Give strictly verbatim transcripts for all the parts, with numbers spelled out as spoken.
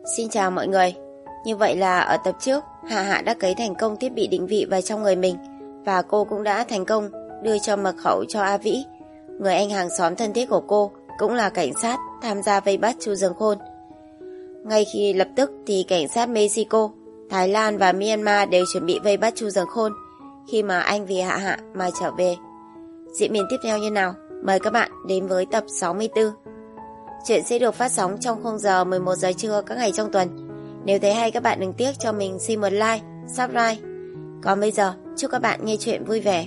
Xin chào mọi người. Như vậy là ở tập trước, Hạ Hạ đã cấy thành công thiết bị định vị vào trong người mình và cô cũng đã thành công đưa cho mật khẩu cho A Vĩ. Người anh hàng xóm thân thiết của cô cũng là cảnh sát tham gia vây bắt Chu Dương Khôn. Ngay khi lập tức thì cảnh sát Mexico, Thái Lan và Myanmar đều chuẩn bị vây bắt Chu Dương Khôn khi mà anh vì Hạ Hạ mà trở về. Diễn biến tiếp theo như nào? Mời các bạn đến với tập sáu mươi tư. Chuyện sẽ được phát sóng trong khung giờ mười một giờ trưa các ngày trong tuần. Nếu thấy hay các bạn đừng tiếc cho mình xin một like, subscribe. Còn bây giờ, chúc các bạn nghe chuyện vui vẻ.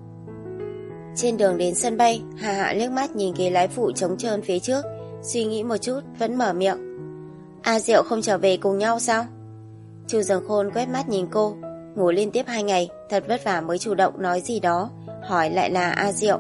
Trên đường đến sân bay, Hạ Hạ liếc mắt nhìn ghế lái phụ trống trơn phía trước, suy nghĩ một chút vẫn mở miệng. A Diệu không trở về cùng nhau sao? Chu Dương Khôn quét mắt nhìn cô, ngủ liên tiếp hai ngày, thật vất vả mới chủ động nói gì đó, hỏi lại là A Diệu.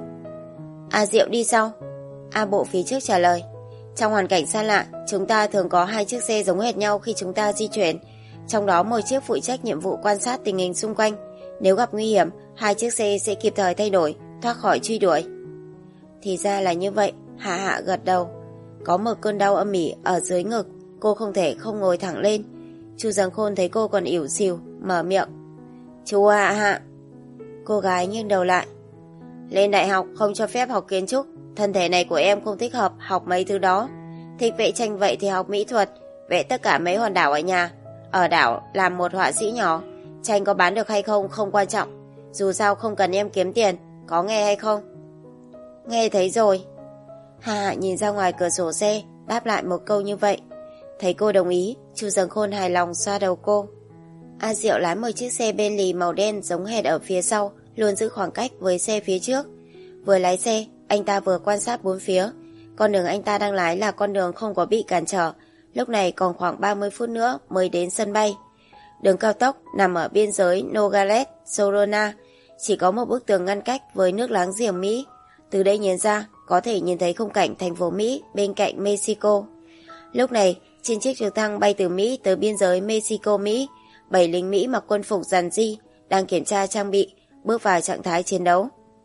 A Diệu đi sau? A Bộ phía trước trả lời. Trong hoàn cảnh xa lạ, chúng ta thường có hai chiếc xe giống hệt nhau khi chúng ta di chuyển. Trong đó một chiếc phụ trách nhiệm vụ quan sát tình hình xung quanh. Nếu gặp nguy hiểm, hai chiếc xe sẽ kịp thời thay đổi, thoát khỏi truy đuổi. Thì ra là như vậy, Hạ Hạ gật đầu. Có một cơn đau âm ỉ ở dưới ngực, cô không thể không ngồi thẳng lên. Chu Dương Khôn thấy cô còn ỉu xìu, mở miệng. Chú Hạ Hạ. Cô gái nghiêng đầu lại. Lên đại học không cho phép học kiến trúc. Thân thể này của em không thích hợp học mấy thứ đó. Thích vẽ tranh vậy thì học mỹ thuật, vẽ tất cả mấy hòn đảo ở nhà. Ở đảo làm một họa sĩ nhỏ. Tranh có bán được hay không không quan trọng. Dù sao không cần em kiếm tiền. Có nghe hay không? Nghe thấy rồi. Hạ Hạ nhìn ra ngoài cửa sổ xe, đáp lại một câu như vậy. Thấy cô đồng ý, Chu Dương Khôn hài lòng xoa đầu cô. A Diệu lái một chiếc xe Bentley màu đen giống hệt ở phía sau, luôn giữ khoảng cách với xe phía trước. Vừa lái xe, anh ta vừa quan sát bốn phía. Con đường anh ta đang lái là con đường không có bị cản trở. Lúc này còn khoảng ba mươi phút nữa mới đến sân bay. Đường cao tốc nằm ở biên giới Nogales, Sorona. Chỉ có một bức tường ngăn cách với nước láng giềng Mỹ. Từ đây nhìn ra, có thể nhìn thấy khung cảnh thành phố Mỹ bên cạnh Mexico. Lúc này, trên chiếc trực thăng bay từ Mỹ tới biên giới Mexico-Mỹ, bảy lính Mỹ mặc quân phục giản dị đang kiểm tra trang bị, bước vào trạng thái chiến đấu.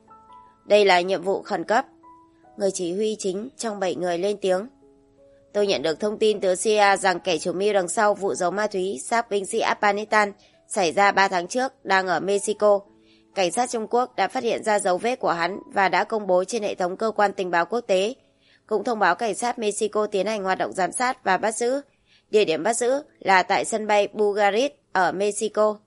Đây là nhiệm vụ khẩn cấp. Người chỉ huy chính trong bảy người lên tiếng. Tôi nhận được thông tin từ xê i a rằng kẻ chủ mưu đằng sau vụ giấu ma túy xác binh sĩ Afghanistan xảy ra ba tháng trước đang ở Mexico. Cảnh sát Trung Quốc đã phát hiện ra dấu vết của hắn và đã công bố trên hệ thống cơ quan tình báo quốc tế. Cũng thông báo cảnh sát Mexico tiến hành hoạt động giám sát và bắt giữ. Địa điểm bắt giữ là tại sân bay Bugarit ở Mexico.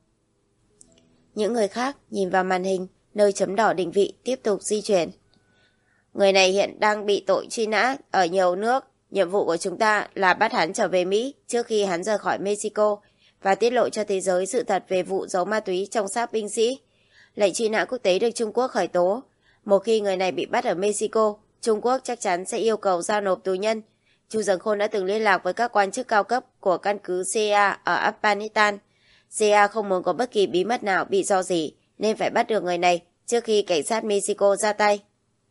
Những người khác nhìn vào màn hình, nơi chấm đỏ định vị tiếp tục di chuyển. Người này hiện đang bị tội truy nã ở nhiều nước. Nhiệm vụ của chúng ta là bắt hắn trở về Mỹ trước khi hắn rời khỏi Mexico và tiết lộ cho thế giới sự thật về vụ giấu ma túy trong xác binh sĩ. Lệnh truy nã quốc tế được Trung Quốc khởi tố. Một khi người này bị bắt ở Mexico, Trung Quốc chắc chắn sẽ yêu cầu giao nộp tù nhân. Chu Dương Khôn đã từng liên lạc với các quan chức cao cấp của căn cứ xê i a ở Afghanistan. xê i a không muốn có bất kỳ bí mật nào bị rò rỉ nên phải bắt được người này trước khi cảnh sát Mexico ra tay.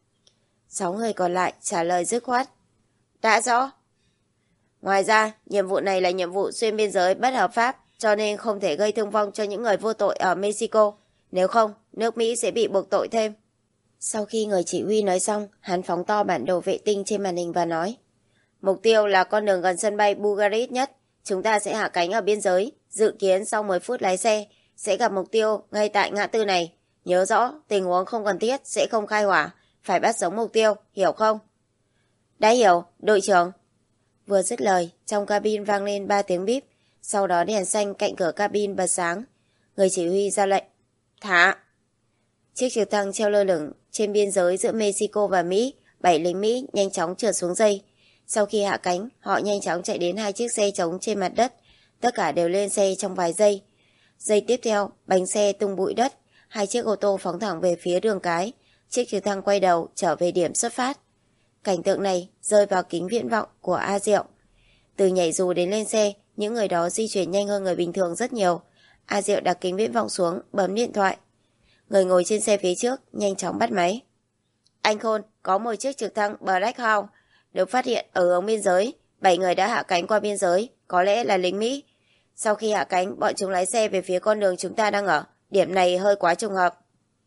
Sáu người còn lại trả lời dứt khoát. Đã rõ. Ngoài ra, nhiệm vụ này là nhiệm vụ xuyên biên giới bất hợp pháp, cho nên không thể gây thương vong cho những người vô tội ở Mexico. Nếu không, nước Mỹ sẽ bị buộc tội thêm. Sau khi người chỉ huy nói xong, hắn phóng to bản đồ vệ tinh trên màn hình và nói. Mục tiêu là con đường gần sân bay Bugarit nhất. Chúng ta sẽ hạ cánh ở biên giới. Dự kiến sau mười phút lái xe, sẽ gặp mục tiêu ngay tại ngã tư này. Nhớ rõ, tình huống không cần thiết sẽ không khai hỏa. Phải bắt sống mục tiêu, hiểu không? Đã hiểu, đội trưởng. Vừa dứt lời, trong cabin vang lên ba tiếng bíp. Sau đó đèn xanh cạnh cửa cabin bật sáng. Người chỉ huy ra lệnh. Thả! Chiếc trực thăng treo lơ lửng trên biên giới giữa Mexico và Mỹ. Bảy lính Mỹ nhanh chóng trượt xuống dây. Sau khi hạ cánh, họ nhanh chóng chạy đến hai chiếc xe trống trên mặt đất. Tất cả đều lên xe trong vài giây. Giây tiếp theo, bánh xe tung bụi đất. Hai chiếc ô tô phóng thẳng về phía đường cái. Chiếc trực thăng quay đầu trở về điểm xuất phát. Cảnh tượng này rơi vào kính viễn vọng của A Diệu. Từ nhảy dù đến lên xe, những người đó di chuyển nhanh hơn người bình thường rất nhiều. A Diệu đặt kính viễn vọng xuống, bấm điện thoại. Người ngồi trên xe phía trước nhanh chóng bắt máy. Anh Khôn, có một chiếc trực thăng Black Hawk được phát hiện ở hướng biên giới. Bảy người đã hạ cánh qua biên giới, có lẽ là lính Mỹ. Sau khi hạ cánh, bọn chúng lái xe về phía con đường chúng ta đang ở. Điểm này hơi quá trùng hợp.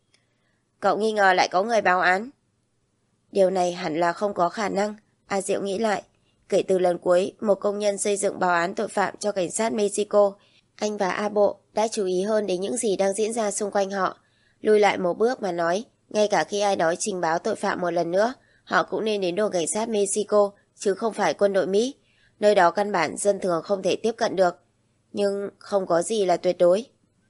Cậu nghi ngờ lại có người báo án. Điều này hẳn là không có khả năng. A Diệu nghĩ lại. Kể từ lần cuối, một công nhân xây dựng báo án tội phạm cho cảnh sát Mexico, anh và A Bộ đã chú ý hơn đến những gì đang diễn ra xung quanh họ. Lùi lại một bước mà nói, ngay cả khi ai đó trình báo tội phạm một lần nữa, họ cũng nên đến đồn cảnh sát Mexico, chứ không phải quân đội Mỹ. Nơi đó căn bản dân thường không thể tiếp cận được. Nhưng không có gì là tuyệt đối.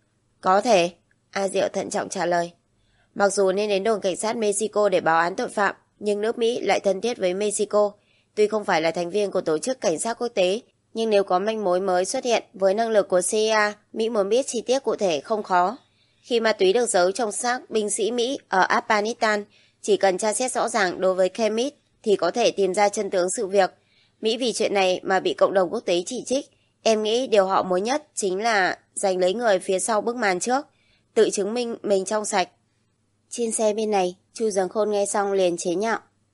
Có thể, A Diệu thận trọng trả lời. Mặc dù nên đến đồn cảnh sát Mexico để báo án tội phạm, nhưng nước Mỹ lại thân thiết với Mexico. Tuy không phải là thành viên của tổ chức cảnh sát quốc tế, nhưng nếu có manh mối mới xuất hiện với năng lực của xê i a, Mỹ muốn biết chi tiết cụ thể không khó. Khi ma túy được giấu trong xác binh sĩ Mỹ ở Afghanistan, chỉ cần tra xét rõ ràng đối với Khemit thì có thể tìm ra chân tướng sự việc. Mỹ vì chuyện này mà bị cộng đồng quốc tế chỉ trích. Em nghĩ điều họ muốn nhất chính là giành lấy người phía sau bức màn trước, tự chứng minh mình trong sạch. Trên xe bên này, Chu Dần Khôn nghe xong liền chế nhạo.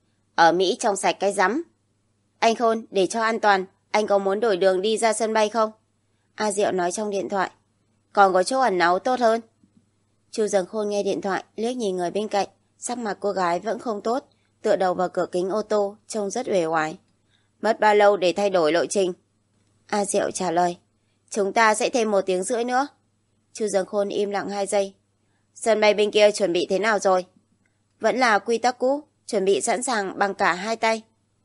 Ở Mỹ trong sạch cái rắm. Anh Khôn, để cho an toàn, anh có muốn đổi đường đi ra sân bay không? A Diệu nói trong điện thoại. Còn có chỗ ẩn náu tốt hơn. Chu Dần Khôn nghe điện thoại, liếc nhìn người bên cạnh. Sắc mặt cô gái vẫn không tốt, tựa đầu vào cửa kính ô tô, trông rất uể oải. Mất bao lâu để thay đổi lộ trình? A Diệu trả lời. Chúng ta sẽ thêm một tiếng rưỡi nữa. Chu Dần Khôn im lặng hai giây. Sân bay bên kia chuẩn bị thế nào rồi? Vẫn là quy tắc cũ, chuẩn bị sẵn sàng bằng cả hai tay.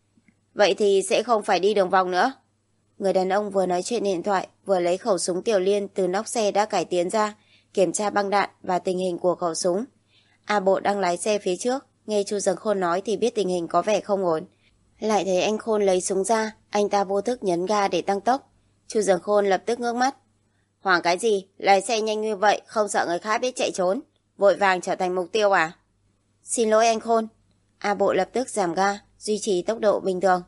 Vậy thì sẽ không phải đi đường vòng nữa. Người đàn ông vừa nói chuyện điện thoại, vừa lấy khẩu súng tiểu liên từ nóc xe đã cải tiến ra, kiểm tra băng đạn và tình hình của khẩu súng. A Bộ đang lái xe phía trước, nghe Chu Dần Khôn nói thì biết tình hình có vẻ không ổn. Lại thấy anh Khôn lấy súng ra, anh ta vô thức nhấn ga để tăng tốc. Chu Dần Khôn lập tức ngước mắt. Hoảng cái gì, lái xe nhanh như vậy không sợ người khác biết chạy trốn, vội vàng trở thành mục tiêu à? Xin lỗi anh Khôn. A Bộ lập tức giảm ga, duy trì tốc độ bình thường.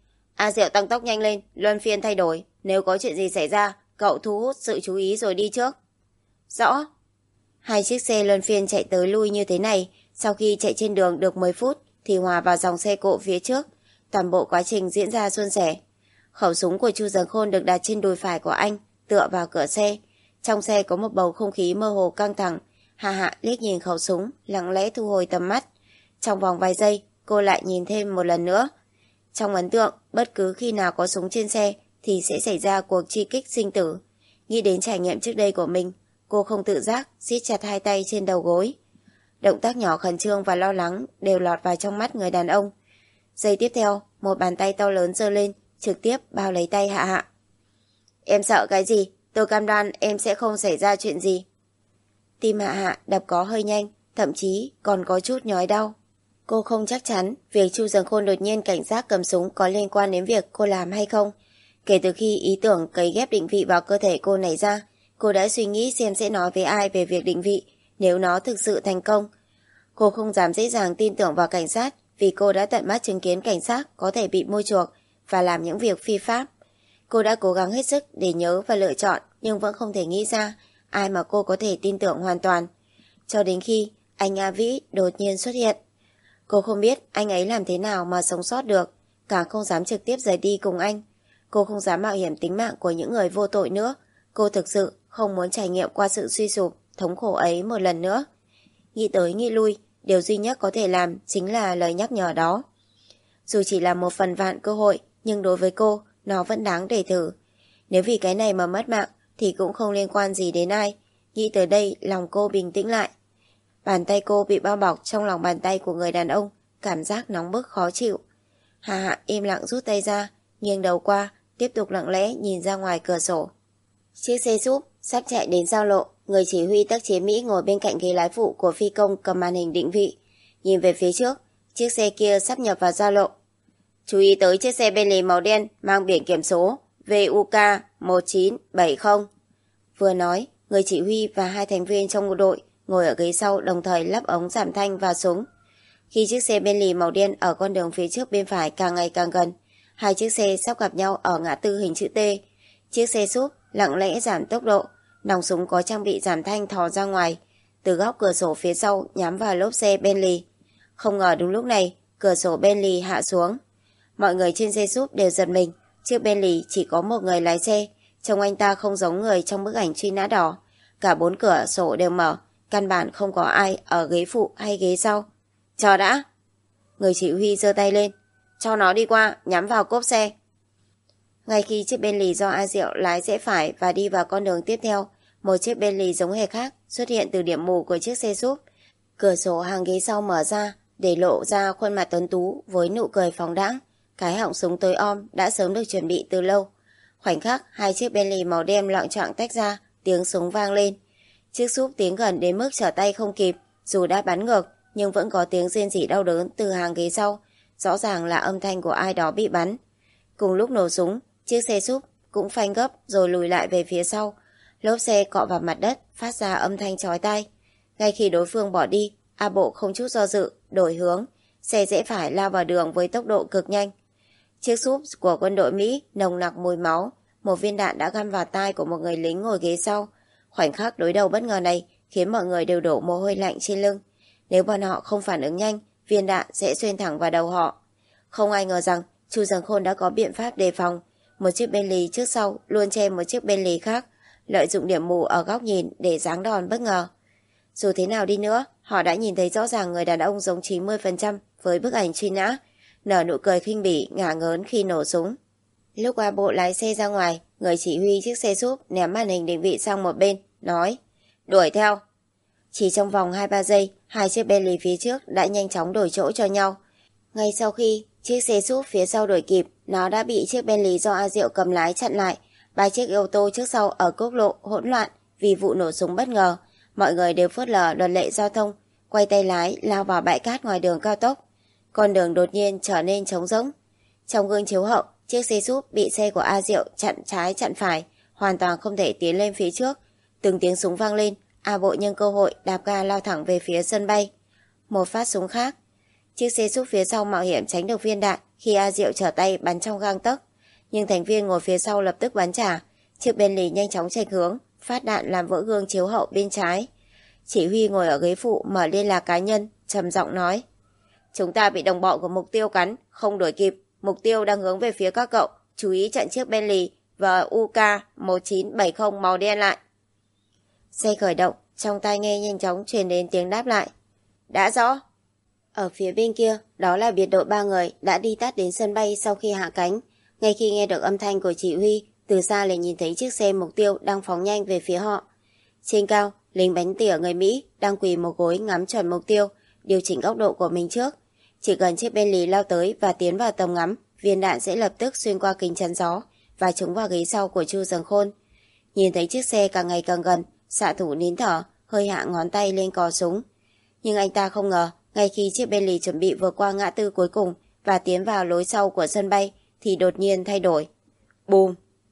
A Diệu tăng tốc nhanh lên, luân phiên thay đổi, nếu có chuyện gì xảy ra, cậu thu hút sự chú ý rồi đi trước. Rõ. Hai chiếc xe luân phiên chạy tới lui như thế này, sau khi chạy trên đường được mười phút thì hòa vào dòng xe cộ phía trước, toàn bộ quá trình diễn ra suôn sẻ. Khẩu súng của Chu Dần Khôn được đặt trên đùi phải của anh, tựa vào cửa xe. Trong xe có một bầu không khí mơ hồ căng thẳng. Hà Hạ liếc nhìn khẩu súng, lặng lẽ thu hồi tầm mắt. Trong vòng vài giây, cô lại nhìn thêm một lần nữa. Trong ấn tượng, bất cứ khi nào có súng trên xe thì sẽ xảy ra cuộc truy kích sinh tử. Nghĩ đến trải nghiệm trước đây của mình, cô không tự giác siết chặt hai tay trên đầu gối. Động tác nhỏ khẩn trương và lo lắng đều lọt vào trong mắt người đàn ông. Giây tiếp theo, một bàn tay to lớn giơ lên, trực tiếp bao lấy tay Hạ Hạ. Em sợ cái gì? Tôi cam đoan em sẽ không xảy ra chuyện gì. Tim Hạ Hạ đập có hơi nhanh, thậm chí còn có chút nhói đau. Cô không chắc chắn việc Chu Dần Khôn đột nhiên cảnh giác cầm súng có liên quan đến việc cô làm hay không. Kể từ khi ý tưởng cấy ghép định vị vào cơ thể cô nảy ra, cô đã suy nghĩ xem sẽ nói với ai về việc định vị nếu nó thực sự thành công. Cô không dám dễ dàng tin tưởng vào cảnh sát vì cô đã tận mắt chứng kiến cảnh sát có thể bị mua chuộc và làm những việc phi pháp. Cô đã cố gắng hết sức để nhớ và lựa chọn nhưng vẫn không thể nghĩ ra ai mà cô có thể tin tưởng hoàn toàn. Cho đến khi anh A Vĩ đột nhiên xuất hiện. Cô không biết anh ấy làm thế nào mà sống sót được, càng không dám trực tiếp rời đi cùng anh. Cô không dám mạo hiểm tính mạng của những người vô tội nữa. Cô thực sự không muốn trải nghiệm qua sự suy sụp, thống khổ ấy một lần nữa. Nghĩ tới nghĩ lui, điều duy nhất có thể làm chính là lời nhắc nhở đó. Dù chỉ là một phần vạn cơ hội, nhưng đối với cô, nó vẫn đáng để thử. Nếu vì cái này mà mất mạng, thì cũng không liên quan gì đến ai. Nghĩ tới đây, lòng cô bình tĩnh lại. Bàn tay cô bị bao bọc trong lòng bàn tay của người đàn ông, cảm giác nóng bức khó chịu. Hà Hạ im lặng rút tay ra, nghiêng đầu qua, tiếp tục lặng lẽ nhìn ra ngoài cửa sổ. Chiếc xe súp sắp chạy đến giao lộ, người chỉ huy tác chiến Mỹ ngồi bên cạnh ghế lái phụ của phi công cầm màn hình định vị. Nhìn về phía trước, chiếc xe kia sắp nhập vào giao lộ. Chú ý tới chiếc xe Bentley màu đen mang biển kiểm số V U K một chín bảy không. Vừa nói, người chỉ huy và hai thành viên trong một đội ngồi ở ghế sau đồng thời lắp ống giảm thanh và súng. Khi chiếc xe Bentley màu đen ở con đường phía trước bên phải càng ngày càng gần, hai chiếc xe sắp gặp nhau ở ngã tư hình chữ T. Chiếc xe súp lặng lẽ giảm tốc độ, nòng súng có trang bị giảm thanh thò ra ngoài, từ góc cửa sổ phía sau nhắm vào lốp xe Bentley. Không ngờ đúng lúc này, cửa sổ Bentley hạ xuống. Mọi người trên xe súp đều giật mình, chiếc Bentley chỉ có một người lái xe, trông anh ta không giống người trong bức ảnh truy nã đỏ. Cả bốn cửa sổ đều mở, căn bản không có ai ở ghế phụ hay ghế sau. Chờ đã! Người chỉ huy giơ tay lên. cho nó đi qua, nhắm vào cốp xe. Ngay khi chiếc Bentley do A Diệu lái rẽ phải và đi vào con đường tiếp theo, một chiếc Bentley giống hệt khác xuất hiện từ điểm mù của chiếc xe súp. Cửa sổ hàng ghế sau mở ra, để lộ ra khuôn mặt tuấn tú với nụ cười phóng đãng. Cái họng súng tối om đã sớm được chuẩn bị từ lâu. Khoảnh khắc hai chiếc Bentley màu đen loạng choạng tách ra, tiếng súng vang lên. Chiếc súp tiến gần đến mức trở tay không kịp, dù đã bắn ngược nhưng vẫn có tiếng rên rỉ đau đớn từ hàng ghế sau, rõ ràng là âm thanh của ai đó bị bắn. Cùng lúc nổ súng, chiếc xe súp cũng phanh gấp rồi lùi lại về phía sau. Lốp xe cọ vào mặt đất, phát ra âm thanh chói tai. Ngay khi đối phương bỏ đi, A Bộ không chút do dự, đổi hướng, xe rẽ phải lao vào đường với tốc độ cực nhanh. Chiếc súp của quân đội Mỹ nồng nặc mùi máu, một viên đạn đã găm vào tai của một người lính ngồi ghế sau. Khoảnh khắc đối đầu bất ngờ này khiến mọi người đều đổ mồ hôi lạnh trên lưng. Nếu bọn họ không phản ứng nhanh, viên đạn sẽ xuyên thẳng vào đầu họ. Không ai ngờ rằng Chu Dần Khôn đã có biện pháp đề phòng. Một chiếc Bentley trước sau luôn che một chiếc Bentley khác, lợi dụng điểm mù ở góc nhìn để giáng đòn bất ngờ. Dù thế nào đi nữa, họ đã nhìn thấy rõ ràng người đàn ông giống chín mươi phần trăm với bức ảnh truy nã, nở nụ cười khinh bỉ ngả ngớn khi nổ súng. Lúc A Bộ lái xe ra ngoài, người chỉ huy chiếc xe súp ném màn hình định vị sang một bên, nói: "Đuổi theo." Chỉ trong vòng hai ba giây, hai chiếc Bentley phía trước đã nhanh chóng đổi chỗ cho nhau. Ngay sau khi chiếc xe súp phía sau đuổi kịp, nó đã bị chiếc Bentley do A Diệu cầm lái chặn lại. Ba chiếc ô tô trước sau ở quốc lộ hỗn loạn vì vụ nổ súng bất ngờ. Mọi người đều phớt lờ luật lệ giao thông, quay tay lái lao vào bãi cát ngoài đường cao tốc. Con đường đột nhiên trở nên trống rỗng. Trong gương chiếu hậu, chiếc xe súp bị xe của A Diệu chặn trái chặn phải, hoàn toàn không thể tiến lên phía trước. Từng tiếng súng vang lên, A Bộ nhân cơ hội đạp ga lao thẳng về phía sân bay. Một phát súng khác, chiếc xe súp phía sau mạo hiểm tránh được viên đạn khi A Diệu trở tay bắn trong gang tấc, nhưng thành viên ngồi phía sau lập tức bắn trả. Chiếc Bentley nhanh chóng chệch hướng, phát đạn làm vỡ gương chiếu hậu bên trái. Chỉ huy ngồi ở ghế phụ mở liên lạc cá nhân, trầm giọng nói: "Chúng ta bị đồng bọn của mục tiêu cắn, không đuổi kịp. Mục tiêu đang hướng về phía các cậu, chú ý chặn chiếc Bentley và u ca một chín bảy không màu đen lại." Xe khởi động, trong tai nghe nhanh chóng truyền đến tiếng đáp lại: "Đã rõ." Ở phía bên kia, đó là biệt đội ba người đã đi tắt đến sân bay sau khi hạ cánh. Ngay khi nghe được âm thanh của chỉ huy, từ xa liền nhìn thấy chiếc xe mục tiêu đang phóng nhanh về phía họ. Trên cao, lính bắn tỉa người Mỹ đang quỳ một gối ngắm chuẩn mục tiêu, điều chỉnh góc độ của mình trước. Chỉ cần chiếc Bentley lao tới và tiến vào tầm ngắm, viên đạn sẽ lập tức xuyên qua kính chắn gió và trúng vào ghế sau của Chu Dần Khôn. Nhìn thấy chiếc xe càng ngày càng gần, xạ thủ nín thở, hơi hạ ngón tay lên cò súng. Nhưng anh ta không ngờ, ngay khi chiếc Bentley chuẩn bị vượt qua ngã tư cuối cùng và tiến vào lối sau của sân bay, thì đột nhiên thay đổi. Bùm!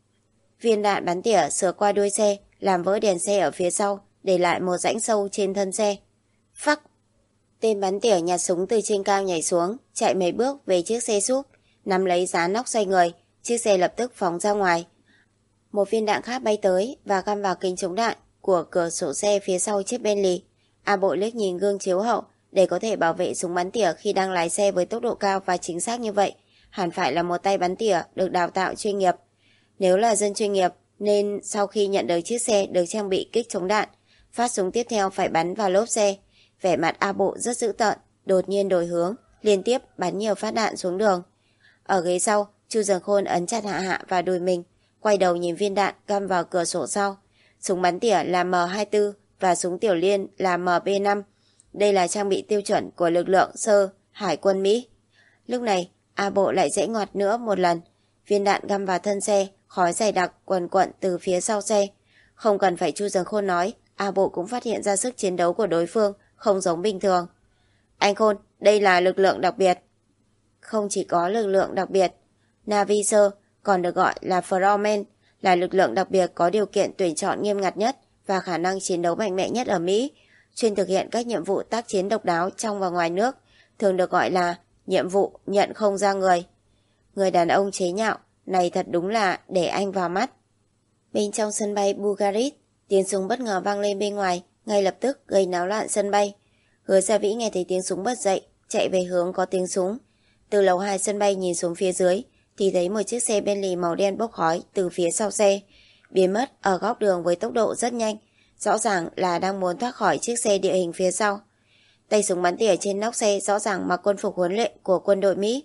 Viên đạn bắn tỉa sượt qua đuôi xe, làm vỡ đèn xe ở phía sau, để lại một rãnh sâu trên thân xe. Phắc! Tên bắn tỉa nhặt súng từ trên cao nhảy xuống, chạy mấy bước về chiếc xe súp, nắm lấy giá nóc xoay người, chiếc xe lập tức phóng ra ngoài. Một viên đạn khác bay tới và găm vào kính chống đạn của cửa sổ xe phía sau chiếc Bentley. A Bộ liếc nhìn gương chiếu hậu, để có thể bảo vệ súng bắn tỉa khi đang lái xe với tốc độ cao và chính xác như vậy, hẳn phải là một tay bắn tỉa được đào tạo chuyên nghiệp. Nếu là dân chuyên nghiệp, nên sau khi nhận được chiếc xe được trang bị kích chống đạn, phát súng tiếp theo phải bắn vào lốp xe. Vẻ mặt A Bộ rất dữ tợn, đột nhiên đổi hướng, liên tiếp bắn nhiều phát đạn xuống đường. Ở ghế sau, Chu Dần Khôn ấn chặt hạ hạ và đùi mình, quay đầu nhìn viên đạn găm vào cửa sổ sau. Súng bắn tỉa là M hai mươi tư và súng tiểu liên là M P năm. Đây là trang bị tiêu chuẩn của lực lượng sơ Hải quân Mỹ. Lúc này, A Bộ lại giãy ngoặt nữa một lần. Viên đạn găm vào thân xe, khói dày đặc quần quận từ phía sau xe. Không cần phải Chu Dần Khôn nói, A Bộ cũng phát hiện ra sức chiến đấu của đối phương không giống bình thường. Anh Khôn, đây là lực lượng đặc biệt. Không chỉ có lực lượng đặc biệt, Navy sơ, còn được gọi là Frogman, là lực lượng đặc biệt có điều kiện tuyển chọn nghiêm ngặt nhất và khả năng chiến đấu mạnh mẽ nhất ở Mỹ, chuyên thực hiện các nhiệm vụ tác chiến độc đáo trong và ngoài nước, thường được gọi là nhiệm vụ nhận không ra người. Người đàn ông chế nhạo, này thật đúng là để anh vào mắt. Bên trong sân bay Bucharest, tiếng súng bất ngờ vang lên bên ngoài, ngay lập tức gây náo loạn sân bay. Hứa Gia Vĩ nghe thấy tiếng súng bật dậy, chạy về hướng có tiếng súng. Từ lầu hai sân bay nhìn xuống phía dưới, thì thấy một chiếc xe Bentley màu đen bốc khói từ phía sau xe, biến mất ở góc đường với tốc độ rất nhanh, rõ ràng là đang muốn thoát khỏi chiếc xe địa hình phía sau. Tay súng bắn tỉa trên nóc xe rõ ràng mặc quân phục huấn luyện của quân đội Mỹ.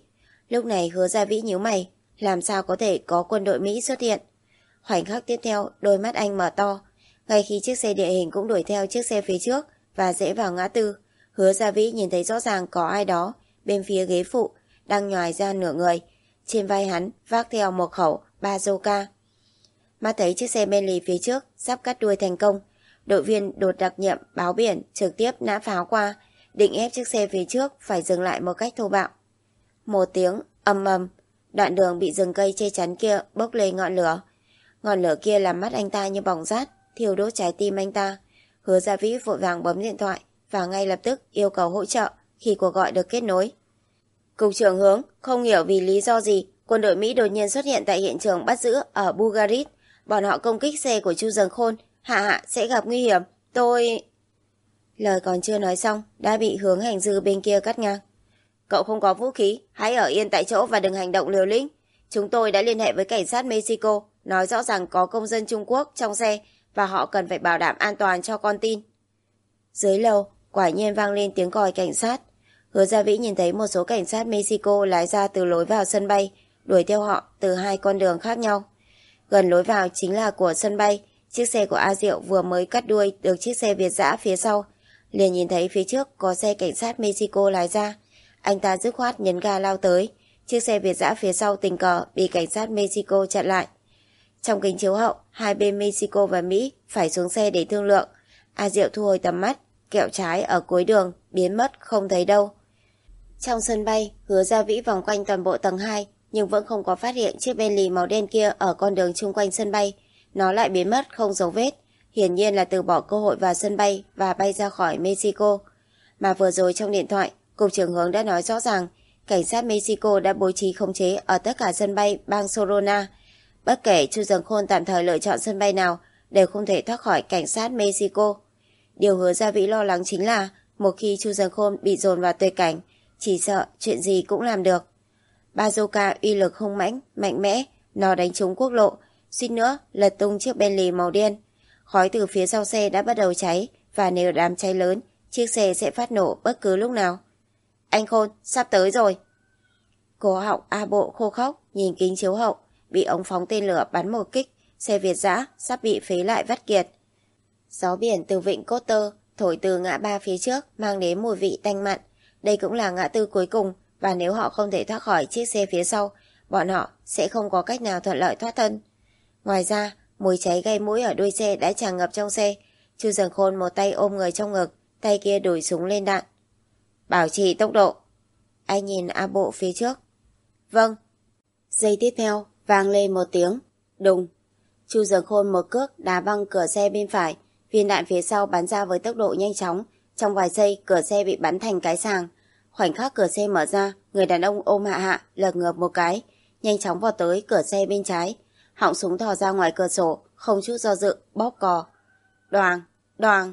Lúc này Hứa Gia Vĩ nhíu mày, làm sao có thể có quân đội Mỹ xuất hiện. Khoảnh khắc tiếp theo, đôi mắt anh mở to. Ngay khi chiếc xe địa hình cũng đuổi theo chiếc xe phía trước và rẽ vào ngã tư, Hứa Gia Vĩ nhìn thấy rõ ràng có ai đó bên phía ghế phụ đang nhoài ra nửa người. Trên vai hắn vác theo một khẩu bazooka. Mắt thấy chiếc xe Bentley phía trước sắp cắt đuôi thành công, đội viên đột đặc nhiệm báo biển trực tiếp nã pháo qua, định ép chiếc xe phía trước phải dừng lại một cách thô bạo. Một tiếng ầm ầm, đoạn đường bị rừng cây che chắn kia bốc lên ngọn lửa. Ngọn lửa kia làm mắt anh ta như bỏng rát, thiêu đốt trái tim anh ta. Hứa Gia Vĩ vội vàng bấm điện thoại và ngay lập tức yêu cầu hỗ trợ khi cuộc gọi được kết nối. Cục trưởng Hướng, không hiểu vì lý do gì, quân đội Mỹ đột nhiên xuất hiện tại hiện trường bắt giữ ở Bugarit. Bọn họ công kích xe của Chu Dần Khôn, hạ hạ sẽ gặp nguy hiểm. Tôi... Lời còn chưa nói xong, đã bị Hướng Hành Dư bên kia cắt ngang. Cậu không có vũ khí, hãy ở yên tại chỗ và đừng hành động liều lĩnh. Chúng tôi đã liên hệ với cảnh sát Mexico, nói rõ ràng có công dân Trung Quốc trong xe và họ cần phải bảo đảm an toàn cho con tin. Dưới lầu, quả nhiên vang lên tiếng còi cảnh sát. Hứa Gia Vĩ nhìn thấy một số cảnh sát Mexico lái ra từ lối vào sân bay, đuổi theo họ từ hai con đường khác nhau. Gần lối vào chính là của sân bay, chiếc xe của A Diệu vừa mới cắt đuôi được chiếc xe Việt dã phía sau, liền nhìn thấy phía trước có xe cảnh sát Mexico lái ra. Anh ta dứt khoát nhấn ga lao tới, chiếc xe Việt dã phía sau tình cờ bị cảnh sát Mexico chặn lại. Trong kính chiếu hậu, hai bên Mexico và Mỹ phải xuống xe để thương lượng. A Diệu thu hồi tầm mắt, kẹo trái ở cuối đường, biến mất không thấy đâu. Trong sân bay, Hứa Gia Vĩ vòng quanh toàn bộ tầng hai, nhưng vẫn không có phát hiện chiếc Bentley màu đen kia ở con đường chung quanh sân bay. Nó lại biến mất không dấu vết, hiển nhiên là từ bỏ cơ hội vào sân bay và bay ra khỏi Mexico. Mà vừa rồi trong điện thoại, Cục trưởng Hướng đã nói rõ ràng, cảnh sát Mexico đã bố trí khống chế ở tất cả sân bay bang Sonora. Bất kể Chu Dần Khôn tạm thời lựa chọn sân bay nào, đều không thể thoát khỏi cảnh sát Mexico. Điều Hứa Gia Vĩ lo lắng chính là, một khi Chu Dần Khôn bị dồn vào tuyệt cảnh, chỉ sợ chuyện gì cũng làm được. Bazooka uy lực hung mãnh, mạnh mẽ, nó đánh trúng quốc lộ, suýt nữa lật tung chiếc Bentley màu đen. Khói từ phía sau xe đã bắt đầu cháy, và nếu đám cháy lớn, chiếc xe sẽ phát nổ bất cứ lúc nào. Anh Khôn, sắp tới rồi. Cổ họng A Bộ khô khóc, nhìn kính chiếu hậu, bị ống phóng tên lửa bắn một kích, xe Việt dã sắp bị phế lại vắt kiệt. Gió biển từ vịnh Cốt Tơ thổi từ ngã ba phía trước mang đến mùi vị tanh mặn. Đây cũng là ngã tư cuối cùng, và nếu họ không thể thoát khỏi chiếc xe phía sau, bọn họ sẽ không có cách nào thuận lợi thoát thân. Ngoài ra, mùi cháy gây mũi ở đuôi xe đã tràn ngập trong xe. Chu Dần Khôn một tay ôm người trong ngực, tay kia đùi súng lên đạn. Bảo trì tốc độ. Anh nhìn A Bộ phía trước. Vâng. Giây tiếp theo, vang lên một tiếng. Đùng. Chu Dần Khôn một cước đá văng cửa xe bên phải. Viên đạn phía sau bắn ra với tốc độ nhanh chóng. Trong vài giây, cửa xe bị bắn thành cái sàng. Khoảnh khắc cửa xe mở ra, người đàn ông ôm Hạ Hạ lật ngược một cái, nhanh chóng vào tới cửa xe bên trái. Họng súng thò ra ngoài cửa sổ, không chút do dự, bóp cò. Đoàng, đoàng.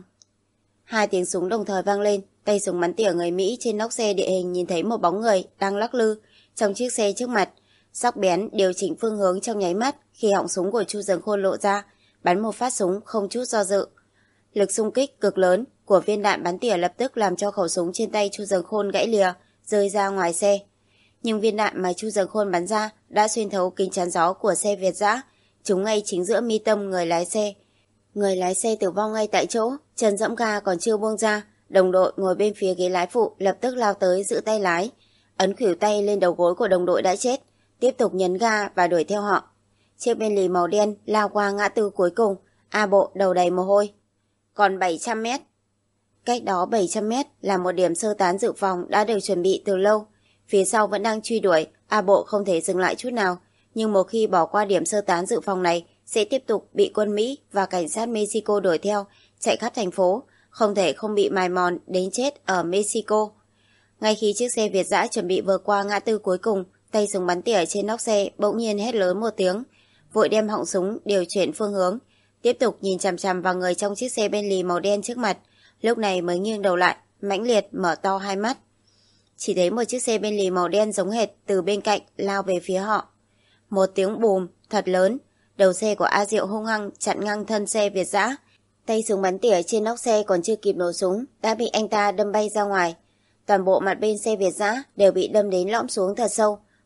Hai tiếng súng đồng thời vang lên, tay súng bắn tỉa người Mỹ trên nóc xe địa hình nhìn thấy một bóng người đang lắc lư trong chiếc xe trước mặt. Sắc bén điều chỉnh phương hướng trong nháy mắt khi họng súng của Chu Dần Khôn lộ ra, bắn một phát súng không chút do dự. Lực xung kích cực lớn của viên đạn bắn tỉa lập tức làm cho khẩu súng trên tay Chu Dần Khôn gãy lìa, rơi ra ngoài xe. Nhưng viên đạn mà Chu Dần Khôn bắn ra đã xuyên thấu kính chắn gió của xe Việt dã, trúng ngay chính giữa mi tâm người lái xe. Người lái xe tử vong ngay tại chỗ, chân giẫm ga còn chưa buông ra. Đồng đội ngồi bên phía ghế lái phụ lập tức lao tới giữ tay lái, ấn khuỷu tay lên đầu gối của đồng đội đã chết, tiếp tục nhấn ga và đuổi theo họ. Chiếc Bentley màu đen lao qua ngã tư cuối cùng. A Bộ đầu đầy mồ hôi. Còn bảy trăm mét. Cách đó bảy trăm mét là một điểm sơ tán dự phòng đã được chuẩn bị từ lâu. Phía sau vẫn đang truy đuổi, A Bộ không thể dừng lại chút nào. Nhưng một khi bỏ qua điểm sơ tán dự phòng này, sẽ tiếp tục bị quân Mỹ và cảnh sát Mexico đuổi theo, chạy khắp thành phố, không thể không bị mài mòn đến chết ở Mexico. Ngay khi chiếc xe Việt dã chuẩn bị vượt qua ngã tư cuối cùng, tay súng bắn tỉa trên nóc xe bỗng nhiên hét lớn một tiếng, vội đem họng súng điều chuyển phương hướng, tiếp tục nhìn chằm chằm vào người trong chiếc xe Bentley màu đen trước mặt, lúc này mới nghiêng đầu lại, mãnh liệt mở to hai mắt. Chỉ thấy một chiếc xe Bentley màu đen giống hệt từ bên cạnh lao về phía họ. Một tiếng bùm thật lớn, đầu xe của A Diệu hung hăng chặn ngang thân xe Việt dã. Tay súng bắn tỉa trên nóc xe còn chưa kịp nổ súng đã bị anh ta đâm bay ra ngoài. Toàn bộ mặt bên xe Việt dã đều bị đâm đến lõm xuống thật sâu,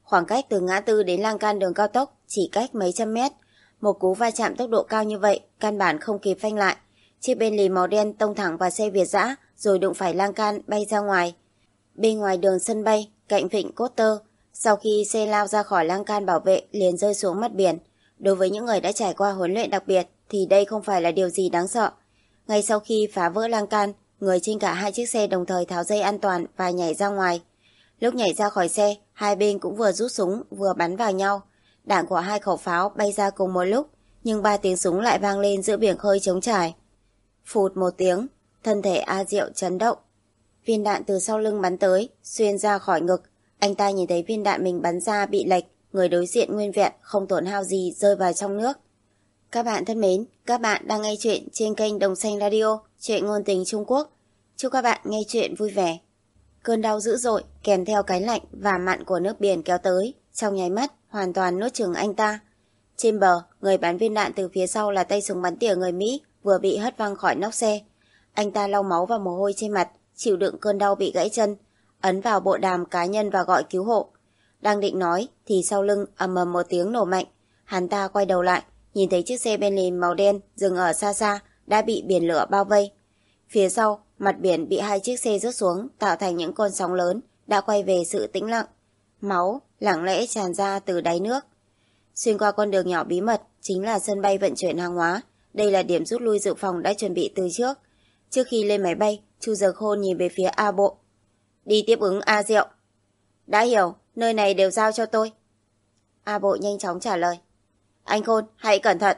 Khoảng cách từ ngã tư đến lan can đường cao tốc chỉ cách mấy trăm mét. Một cú va chạm tốc độ cao như vậy, căn bản không kịp phanh lại. Chiếc Bentley màu đen tông thẳng vào xe Việt dã rồi đụng phải lan can bay ra ngoài. Bên ngoài đường sân bay, cạnh vịnh Cotter, sau khi xe lao ra khỏi lan can bảo vệ liền rơi xuống mặt biển. Đối với những người đã trải qua huấn luyện đặc biệt thì đây không phải là điều gì đáng sợ. Ngay sau khi phá vỡ lan can, người trên cả hai chiếc xe đồng thời tháo dây an toàn và nhảy ra ngoài. Lúc nhảy ra khỏi xe, hai bên cũng vừa rút súng vừa bắn vào nhau. Đạn của hai khẩu pháo bay ra cùng một lúc, nhưng ba tiếng súng lại vang lên giữa biển khơi trống trải. Phụt một tiếng, thân thể A Diệu chấn động. Viên đạn từ sau lưng bắn tới, xuyên ra khỏi ngực. Anh ta nhìn thấy viên đạn mình bắn ra bị lệch, người đối diện nguyên vẹn, không tổn hao gì rơi vào trong nước. Các bạn thân mến, các bạn đang nghe chuyện trên kênh Đồng Xanh Radio, chuyện ngôn tình Trung Quốc. Chúc các bạn nghe chuyện vui vẻ. Cơn đau dữ dội kèm theo cái lạnh và mặn của nước biển kéo tới, trong nháy mắt hoàn toàn nuốt chửng anh ta. Trên bờ, người bắn viên đạn từ phía sau là tay súng bắn tỉa người Mỹ vừa bị hất văng khỏi nóc xe. Anh ta lau máu và mồ hôi trên mặt, chịu đựng cơn đau bị gãy chân, ấn vào bộ đàm cá nhân và gọi cứu hộ. Đang định nói thì sau lưng ầm ầm một tiếng nổ mạnh. Hắn ta quay đầu lại, nhìn thấy chiếc xe Bentley màu đen dừng ở xa xa đã bị biển lửa bao vây. Phía sau, mặt biển bị hai chiếc xe rớt xuống tạo thành những con sóng lớn, đã quay về sự tĩnh lặng. Máu lặng lẽ tràn ra từ đáy nước. Xuyên qua con đường nhỏ bí mật chính là sân bay vận chuyển hàng hóa. Đây là điểm rút lui dự phòng đã chuẩn bị từ trước. Trước khi lên máy bay, Chu Giờ Khôn nhìn về phía A Bộ. Đi tiếp ứng A Diệu. Đã hiểu, nơi này đều giao cho tôi. A Bộ nhanh chóng trả lời. Anh Khôn, hãy cẩn thận.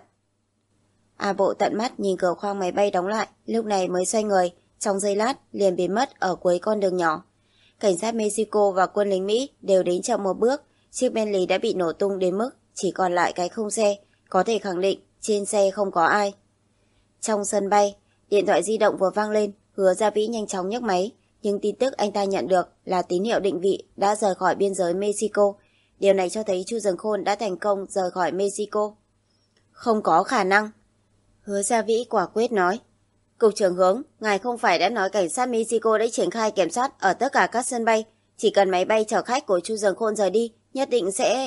A Bộ tận mắt nhìn cửa khoang máy bay đóng lại, lúc này mới xoay người, trong giây lát liền biến mất ở cuối con đường nhỏ. Cảnh sát Mexico và quân lính Mỹ đều đến chậm một bước, chiếc Bentley đã bị nổ tung đến mức chỉ còn lại cái khung xe, có thể khẳng định trên xe không có ai. Trong sân bay, điện thoại di động vừa vang lên, Hứa Gia Vĩ nhanh chóng nhấc máy, nhưng tin tức anh ta nhận được là tín hiệu định vị đã rời khỏi biên giới Mexico. Điều này cho thấy Chu Dần Khôn đã thành công rời khỏi Mexico. Không có khả năng. Hứa Gia Vĩ quả quyết nói. Cục trưởng Hướng, ngài không phải đã nói cảnh sát Mexico đã triển khai kiểm soát ở tất cả các sân bay, chỉ cần máy bay chở khách của Chu Dần Khôn rời đi, nhất định sẽ...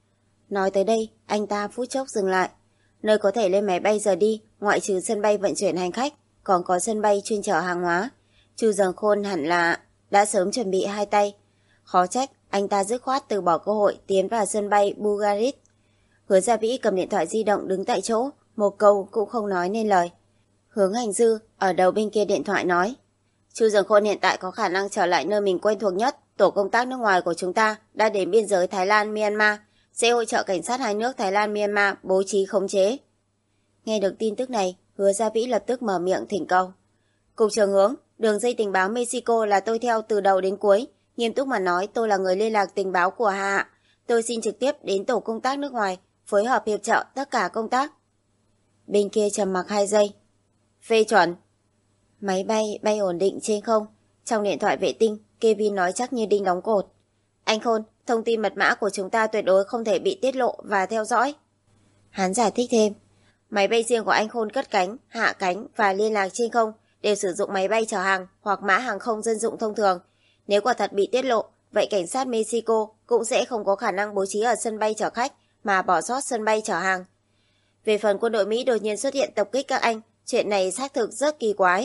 Nói tới đây, anh ta phút chốc dừng lại. Nơi có thể lên máy bay rời đi, ngoại trừ sân bay vận chuyển hành khách, còn có sân bay chuyên chở hàng hóa. Chu Dần Khôn hẳn là đã sớm chuẩn bị hai tay. Khó trách, anh ta dứt khoát từ bỏ cơ hội tiến vào sân bay Bugarit. Hứa Gia Vĩ cầm điện thoại di động đứng tại chỗ, một câu cũng không nói nên lời. Hướng Hành Dư ở đầu bên kia điện thoại nói. Chu Dần Khôn hiện tại có khả năng trở lại nơi mình quen thuộc nhất. Tổ công tác nước ngoài của chúng ta đã đến biên giới Thái Lan, Myanmar, sẽ hỗ trợ cảnh sát hai nước Thái Lan, Myanmar bố trí khống chế. Nghe được tin tức này, Hứa Gia Vĩ lập tức mở miệng thỉnh cầu. Cục trưởng Hướng, đường dây tình báo Mexico là tôi theo từ đầu đến cuối. Nghiêm túc mà nói, tôi là người liên lạc tình báo của Hà Hạ. Tôi xin trực tiếp đến tổ công tác nước ngoài, phối hợp hiệp trợ tất cả công tác. Bên kia trầm mặc hai giây. Phê chuẩn. Máy bay bay ổn định trên không. Trong điện thoại vệ tinh, Kevin nói chắc như đinh đóng cột. Anh Khôn, thông tin mật mã của chúng ta tuyệt đối không thể bị tiết lộ và theo dõi. Hắn giải thích thêm. Máy bay riêng của anh Khôn cất cánh, hạ cánh và liên lạc trên không đều sử dụng máy bay chở hàng hoặc mã hàng không dân dụng thông thường. Nếu quả thật bị tiết lộ, vậy cảnh sát Mexico cũng sẽ không có khả năng bố trí ở sân bay chở khách mà bỏ sót sân bay chở hàng. Về phần quân đội Mỹ đột nhiên xuất hiện tập kích các anh, chuyện này xác thực rất kỳ quái.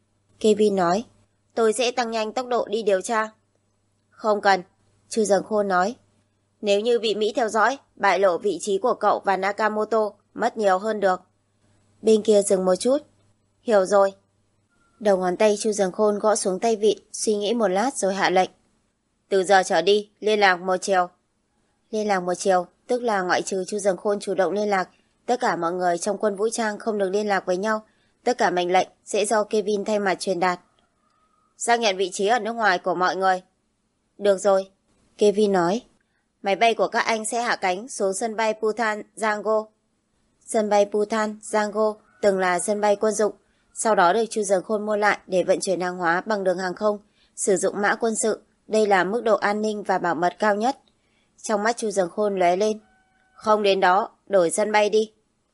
Kevin nói, tôi sẽ tăng nhanh tốc độ đi điều tra. Không cần, Chu Dần Khôn nói. Nếu như bị Mỹ theo dõi, bại lộ vị trí của cậu và Nakamoto, mất nhiều hơn được. Bên kia dừng một chút. Hiểu rồi. Đầu ngón tay Chu Dần Khôn gõ xuống tay vịn, suy nghĩ một lát rồi hạ lệnh. Từ giờ trở đi, liên lạc một chiều. Liên lạc một chiều, tức là ngoại trừ Chu Dần Khôn chủ động liên lạc, tất cả mọi người trong quân vũ trang không được liên lạc với nhau. Tất cả mệnh lệnh sẽ do Kevin thay mặt truyền đạt. Xác nhận vị trí ở nước ngoài của mọi người. Được rồi, Kevin nói. Máy bay của các anh sẽ hạ cánh xuống sân bay Bhutan, Yangon. Sân bay Bhutan, Yangon từng là sân bay quân dụng, sau đó được Chu Dần Khôn mua lại để vận chuyển hàng hóa bằng đường hàng không, sử dụng mã quân sự. Đây là mức độ an ninh và bảo mật cao nhất. Trong mắt Chu Dần Khôn lóe lên. Không đến đó, đổi sân bay đi.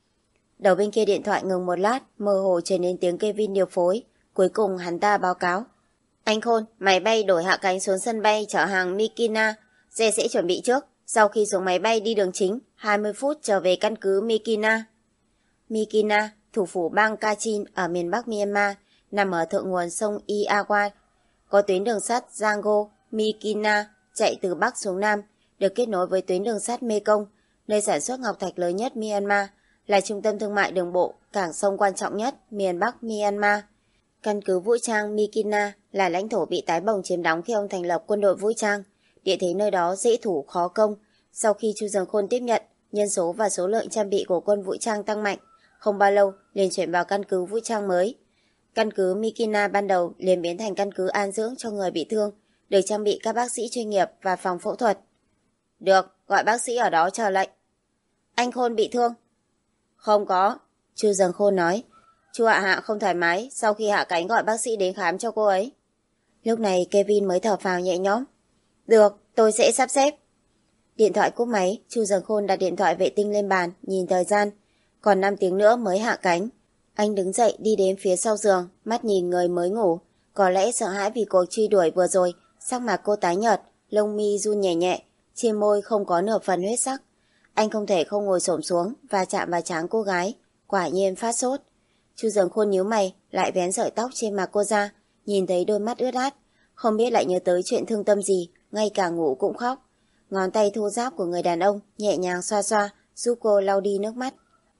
Đầu bên kia điện thoại ngừng một lát, mơ hồ truyền đến tiếng Kevin điều phối. Cuối cùng hắn ta báo cáo. Anh Khôn, máy bay đổi hạ cánh xuống sân bay chở hàng Mikina. Xe sẽ chuẩn bị trước, Sau khi xuống máy bay đi đường chính, hai mươi phút trở về căn cứ Mikina. Mikina, thủ phủ bang Kachin ở miền Bắc Myanmar, nằm ở thượng nguồn sông Iawai. Có tuyến đường sắt Jango Mikina chạy từ Bắc xuống Nam, được kết nối với tuyến đường sắt Mekong, nơi sản xuất ngọc thạch lớn nhất Myanmar, là trung tâm thương mại đường bộ, cảng sông quan trọng nhất miền Bắc Myanmar. Căn cứ vũ trang Mikina là lãnh thổ bị tái bồng chiếm đóng khi ông thành lập quân đội vũ trang. Địa thế nơi đó dễ thủ khó công. Sau khi Chu Dần Khôn tiếp nhận, nhân số và số lượng trang bị của quân vũ trang tăng mạnh. Không bao lâu liền chuyển vào căn cứ vũ trang mới. Căn cứ Mikina ban đầu liền biến thành căn cứ an dưỡng cho người bị thương, được trang bị các bác sĩ chuyên nghiệp và phòng phẫu thuật. Được, gọi bác sĩ ở đó chờ lệnh. Anh Khôn bị thương? Không có, Chu Dần Khôn nói. Chu Hạ Hạ không thoải mái, sau khi hạ cánh gọi bác sĩ đến khám cho cô ấy. Lúc này Kevin mới thở phào nhẹ nhõm. Được, tôi sẽ sắp xếp. Điện thoại cúp máy, Chu Dần Khôn đặt điện thoại vệ tinh lên bàn, nhìn thời gian. Còn năm tiếng nữa mới hạ cánh. Anh đứng dậy đi đến phía sau giường, mắt nhìn người mới ngủ. Có lẽ sợ hãi vì cuộc truy đuổi vừa rồi, sắc mặt cô tái nhợt, lông mi run nhẹ nhẹ, trên môi không có nửa phần huyết sắc. Anh không thể không ngồi xổm xuống và chạm vào trán cô gái, quả nhiên phát sốt. Chu Dần Khôn nhíu mày, lại vén sợi tóc trên mặt cô ra, nhìn thấy đôi mắt ướt át, không biết lại nhớ tới chuyện thương tâm gì, ngay cả ngủ cũng khóc. Ngón tay thô ráp của người đàn ông nhẹ nhàng xoa xoa, giúp cô lau đi nước mắt.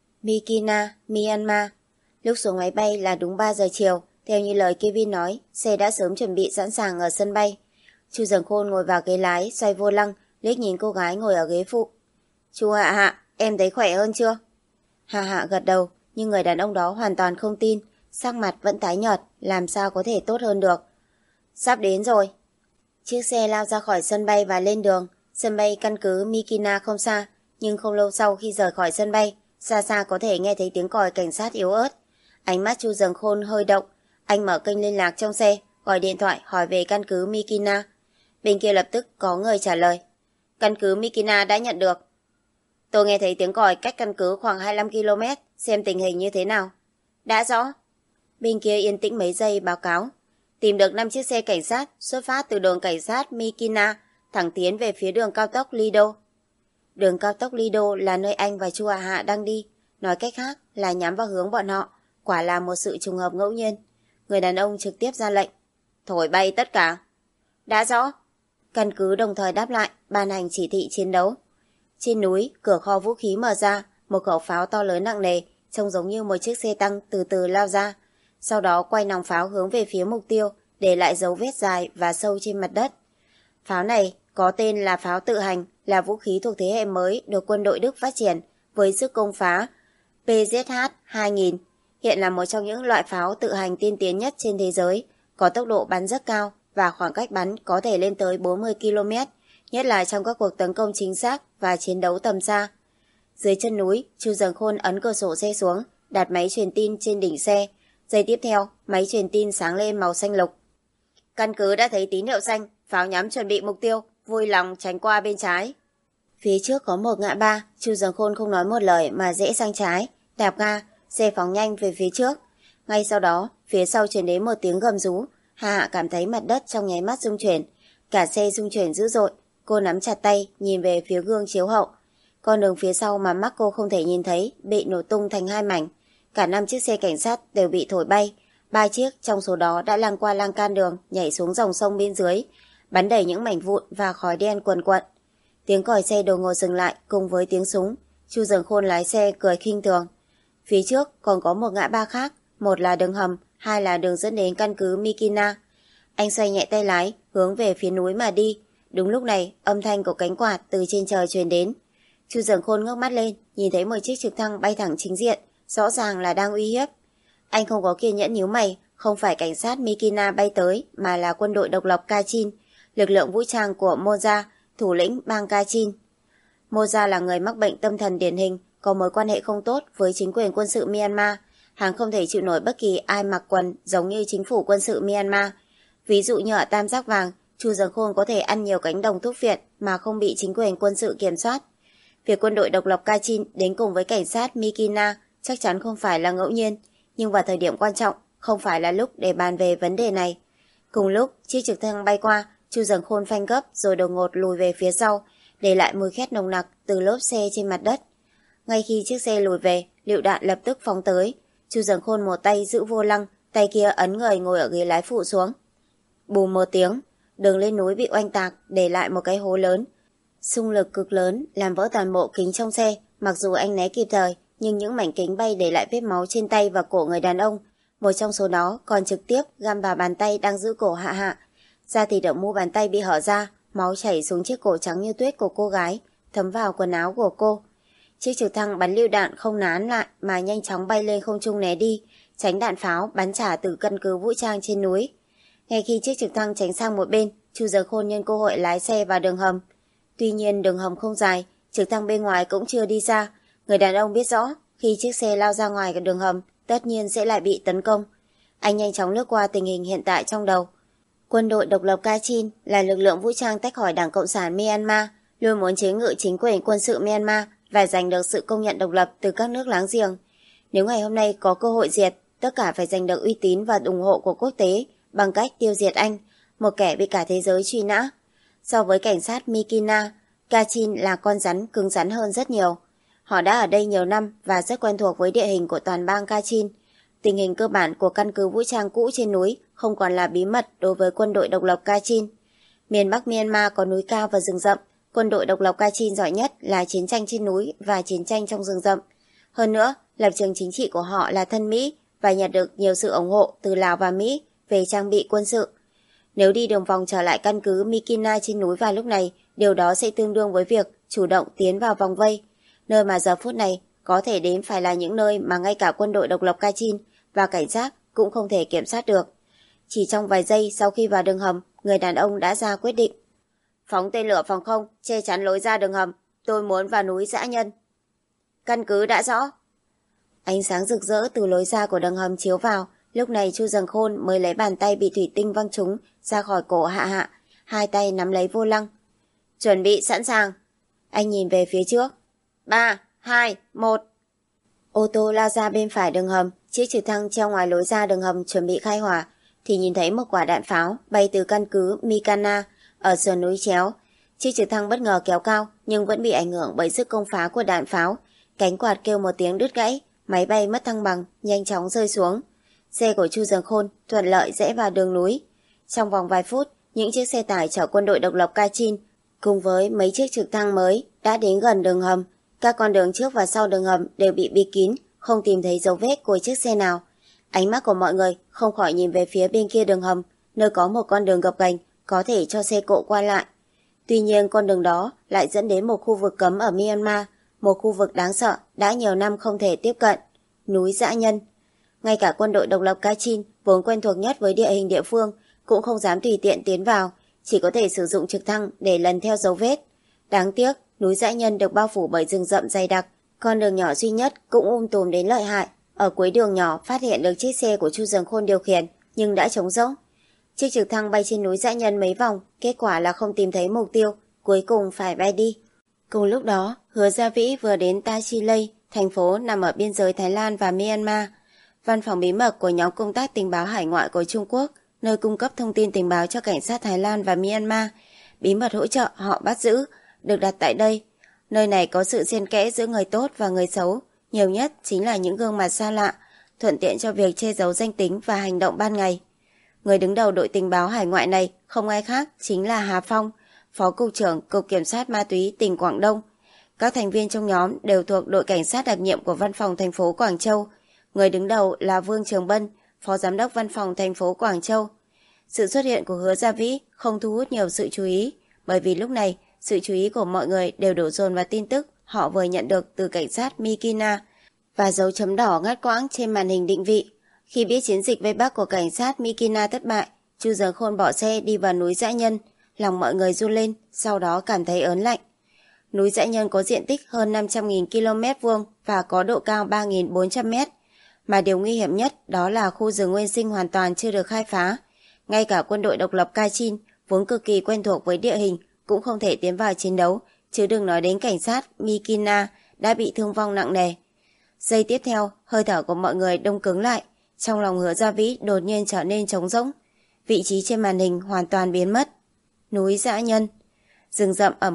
Mikina, Myanmar. Lúc xuống máy bay là đúng ba giờ chiều, theo như lời Kevin nói, xe đã sớm chuẩn bị sẵn sàng ở sân bay. Chu Dần Khôn ngồi vào ghế lái, xoay vô lăng, liếc nhìn cô gái ngồi ở ghế phụ. Chu Hạ Hạ, em thấy khỏe hơn chưa? Hạ Hạ gật đầu, nhưng người đàn ông đó hoàn toàn không tin, sắc mặt vẫn tái nhợt, làm sao có thể tốt hơn được. Sắp đến rồi. Chiếc xe lao ra khỏi sân bay và lên đường. Sân bay căn cứ Mikina không xa, nhưng không lâu sau khi rời khỏi sân bay, xa xa có thể nghe thấy tiếng còi cảnh sát yếu ớt. Ánh mắt Chu Dần Khôn hơi động, anh mở kênh liên lạc trong xe, gọi điện thoại hỏi về căn cứ Mikina. Bên kia lập tức có người trả lời. Căn cứ Mikina đã nhận được. Tôi nghe thấy tiếng còi cách căn cứ khoảng hai mươi lăm ki lô mét, xem tình hình như thế nào. Đã rõ. Bên kia yên tĩnh mấy giây báo cáo. Tìm được năm chiếc xe cảnh sát xuất phát từ đường cảnh sát Mikina, thẳng tiến về phía đường cao tốc Lido. Đường cao tốc Lido là nơi anh và Chu Hạ Hạ đang đi, nói cách khác là nhắm vào hướng bọn họ, quả là một sự trùng hợp ngẫu nhiên. Người đàn ông trực tiếp ra lệnh. Thổi bay tất cả. Đã rõ. Căn cứ đồng thời đáp lại, ban hành chỉ thị chiến đấu. Trên núi, cửa kho vũ khí mở ra, một khẩu pháo to lớn nặng nề, trông giống như một chiếc xe tăng từ từ lao ra. Sau đó quay nòng pháo hướng về phía mục tiêu, để lại dấu vết dài và sâu trên mặt đất. Pháo này có tên là pháo tự hành, là vũ khí thuộc thế hệ mới được quân đội Đức phát triển với sức công phá P Z H hai nghìn. Hiện là một trong những loại pháo tự hành tiên tiến nhất trên thế giới, có tốc độ bắn rất cao và khoảng cách bắn có thể lên tới bốn mươi ki lô mét, nhất là trong các cuộc tấn công chính xác và chiến đấu tầm xa. Dưới chân núi, Chu Dần Khôn ấn cửa sổ xe xuống, đặt máy truyền tin trên đỉnh xe. Giây tiếp theo, máy truyền tin sáng lên màu xanh lục. Căn cứ đã thấy tín hiệu xanh, pháo nhắm chuẩn bị mục tiêu, vui lòng tránh qua bên trái. Phía trước có một ngã ba, Chu Dần Khôn không nói một lời mà rẽ sang trái, đạp ga, xe phóng nhanh về phía trước. Ngay sau đó, phía sau truyền đến một tiếng gầm rú. Hạ Hạ cảm thấy mặt đất trong nháy mắt rung chuyển, cả xe rung chuyển dữ dội. Cô nắm chặt tay, nhìn về phía gương chiếu hậu. Con đường phía sau mà mắt cô không thể nhìn thấy bị nổ tung thành hai mảnh. Cả năm chiếc xe cảnh sát đều bị thổi bay. Ba chiếc trong số đó đã lang qua lan can đường, nhảy xuống dòng sông bên dưới, bắn đẩy những mảnh vụn và khói đen quần quận. Tiếng còi xe đột ngột dừng lại cùng với tiếng súng. Chu Dần Khôn lái xe cười khinh thường. Phía trước còn có một ngã ba khác, một là đường hầm, hai là đường dẫn đến căn cứ Mikina. Anh xoay nhẹ tay lái, hướng về phía núi mà đi. Đúng lúc này, âm thanh của cánh quạt từ trên trời truyền đến. Chu Dần Khôn ngước mắt lên, nhìn thấy một chiếc trực thăng bay thẳng chính diện, rõ ràng là đang uy hiếp. Anh không có kiên nhẫn nhíu mày, không phải cảnh sát Mikina bay tới, mà là quân đội độc lập Kachin, lực lượng vũ trang của Moza, thủ lĩnh bang Kachin. Moza là người mắc bệnh tâm thần điển hình, có mối quan hệ không tốt với chính quyền quân sự Myanmar. Hắn không thể chịu nổi bất kỳ ai mặc quần giống như chính phủ quân sự Myanmar. Ví dụ như ở Tam Giác Vàng, Chu Dần Khôn có thể ăn nhiều cánh đồng thuốc viện mà không bị chính quyền quân sự kiểm soát. Việc quân đội độc lập Kachin đến cùng với cảnh sát Mikina chắc chắn không phải là ngẫu nhiên, nhưng vào thời điểm quan trọng không phải là lúc để bàn về vấn đề này. Cùng lúc chiếc trực thăng bay qua, Chu Dần Khôn phanh gấp rồi đột ngột lùi về phía sau, để lại mùi khét nồng nặc từ lốp xe trên mặt đất. Ngay khi chiếc xe lùi về, lựu đạn lập tức phóng tới. Chu Dần Khôn một tay giữ vô lăng, tay kia ấn người ngồi ở ghế lái phụ xuống. Bùm một tiếng, đường lên núi bị oanh tạc, để lại một cái hố lớn. Xung lực cực lớn làm vỡ toàn bộ kính trong xe. Mặc dù anh né kịp thời, nhưng những mảnh kính bay để lại vết máu trên tay và cổ người đàn ông. Một trong số đó còn trực tiếp găm vào bàn tay đang giữ cổ Hạ Hạ. Da thịt ở mu bàn tay bị hở ra, máu chảy xuống chiếc cổ trắng như tuyết của cô gái, thấm vào quần áo của cô. Chiếc trực thăng bắn lựu đạn không nán lại mà nhanh chóng bay lên không trung né đi, tránh đạn pháo bắn trả từ căn cứ vũ trang trên núi. Ngay khi chiếc trực thăng tránh sang một bên, Chu Dần Khôn nhân cơ hội lái xe vào đường hầm. Tuy nhiên đường hầm không dài, trực thăng bên ngoài cũng chưa đi xa. Người đàn ông biết rõ, khi chiếc xe lao ra ngoài đường hầm, tất nhiên sẽ lại bị tấn công. Anh nhanh chóng lướt qua tình hình hiện tại trong đầu. Quân đội độc lập Kachin là lực lượng vũ trang tách khỏi Đảng Cộng sản Myanmar, luôn muốn chế ngự chính quyền quân sự Myanmar và giành được sự công nhận độc lập từ các nước láng giềng. Nếu ngày hôm nay có cơ hội diệt, tất cả phải giành được uy tín và ủng hộ của quốc tế bằng cách tiêu diệt anh, một kẻ bị cả thế giới truy nã. So với cảnh sát Mikina, Kachin là con rắn cứng rắn hơn rất nhiều. Họ đã ở đây nhiều năm và rất quen thuộc với địa hình của toàn bang Kachin. Tình hình cơ bản của căn cứ vũ trang cũ trên núi không còn là bí mật đối với quân đội độc lập Kachin. Miền Bắc Myanmar có núi cao và rừng rậm. Quân đội độc lập Kachin giỏi nhất là chiến tranh trên núi và chiến tranh trong rừng rậm. Hơn nữa, lập trường chính trị của họ là thân Mỹ và nhận được nhiều sự ủng hộ từ Lào và Mỹ về trang bị quân sự. Nếu đi đường vòng trở lại căn cứ Mikina trên núi vào lúc này, điều đó sẽ tương đương với việc chủ động tiến vào vòng vây. Nơi mà giờ phút này có thể đến phải là những nơi mà ngay cả quân đội độc lập Kachin và cảnh sát cũng không thể kiểm soát được. Chỉ trong vài giây sau khi vào đường hầm, người đàn ông đã ra quyết định. Phóng tên lửa phòng không, che chắn lối ra đường hầm. Tôi muốn vào núi Dã Nhân. Căn cứ đã rõ. Ánh sáng rực rỡ từ lối ra của đường hầm chiếu vào. Lúc này Chu Dần Khôn mới lấy bàn tay bị thủy tinh văng trúng ra khỏi cổ Hạ Hạ, hai tay nắm lấy vô lăng. Chuẩn bị sẵn sàng. Anh nhìn về phía trước. Ba, hai, một. Ô tô lao ra bên phải đường hầm. Chiếc trực thăng treo ngoài lối ra đường hầm chuẩn bị khai hỏa, thì nhìn thấy một quả đạn pháo bay từ căn cứ Mikana ở sườn núi chéo. Chiếc trực thăng bất ngờ kéo cao nhưng vẫn bị ảnh hưởng bởi sức công phá của đạn pháo. Cánh quạt kêu một tiếng đứt gãy, máy bay mất thăng bằng, nhanh chóng rơi xuống. Xe của Chu Dần Khôn thuận lợi rẽ vào đường núi. Trong vòng vài phút, những chiếc xe tải chở quân đội độc lập Kachin cùng với mấy chiếc trực thăng mới đã đến gần đường hầm. Các con đường trước và sau đường hầm đều bị bịt kín, không tìm thấy dấu vết của chiếc xe nào. Ánh mắt của mọi người không khỏi nhìn về phía bên kia đường hầm, nơi có một con đường gập ghềnh có thể cho xe cộ qua lại. Tuy nhiên con đường đó lại dẫn đến một khu vực cấm ở Myanmar, một khu vực đáng sợ đã nhiều năm không thể tiếp cận, núi Dã Nhân. Ngay cả quân đội độc lập Kachin vốn quen thuộc nhất với địa hình địa phương cũng không dám tùy tiện tiến vào, chỉ có thể sử dụng trực thăng để lần theo dấu vết. Đáng tiếc, núi Dã Nhân được bao phủ bởi rừng rậm dày đặc, con đường nhỏ duy nhất cũng um tùm đến lợi hại. Ở cuối đường nhỏ phát hiện được chiếc xe của Chu Dần Khôn điều khiển, nhưng đã trống rỗng. Chiếc trực thăng bay trên núi Dã Nhân mấy vòng, kết quả là không tìm thấy mục tiêu, cuối cùng phải bay đi. Cùng lúc đó, Hứa Gia Vĩ vừa đến Ta Chi Lây, thành phố nằm ở biên giới Thái Lan và Myanmar. Văn phòng bí mật của nhóm công tác tình báo hải ngoại của Trung Quốc, nơi cung cấp thông tin tình báo cho cảnh sát Thái Lan và Myanmar, bí mật hỗ trợ họ bắt giữ, được đặt tại đây. Nơi này có sự xen kẽ giữa người tốt và người xấu, nhiều nhất chính là những gương mặt xa lạ, thuận tiện cho việc che giấu danh tính và hành động ban ngày. Người đứng đầu đội tình báo hải ngoại này không ai khác chính là Hà Phong, Phó Cục trưởng Cục Kiểm soát Ma túy tỉnh Quảng Đông. Các thành viên trong nhóm đều thuộc đội cảnh sát đặc nhiệm của văn phòng thành phố Quảng Châu. Người đứng đầu là Vương Trường Bân, Phó Giám đốc văn phòng thành phố Quảng Châu. Sự xuất hiện của Hứa Gia Vĩ không thu hút nhiều sự chú ý, bởi vì lúc này sự chú ý của mọi người đều đổ dồn vào tin tức họ vừa nhận được từ cảnh sát Mikina và dấu chấm đỏ ngắt quãng trên màn hình định vị. Khi biết chiến dịch vây bắt của cảnh sát Mikina thất bại, Chu Dần Khôn bỏ xe đi vào núi Dã Nhân. Lòng mọi người run lên, sau đó cảm thấy ớn lạnh. Núi Dã Nhân có diện tích hơn năm trăm nghìn ki lô mét vuông và có độ cao ba nghìn bốn trăm mét. Mà điều nguy hiểm nhất đó là khu rừng nguyên sinh hoàn toàn chưa được khai phá. Ngay cả quân đội độc lập Kachin vốn cực kỳ quen thuộc với địa hình cũng không thể tiến vào chiến đấu, chứ đừng nói đến cảnh sát Mikina đã bị thương vong nặng nề. Giây tiếp theo, hơi thở của mọi người đông cứng lại, trong lòng Hứa Gia Vĩ đột nhiên trở nên trống rỗng. Vị trí trên màn hình hoàn toàn biến mất. Núi Dã Nhân. Rừng rậm ẩm ướt,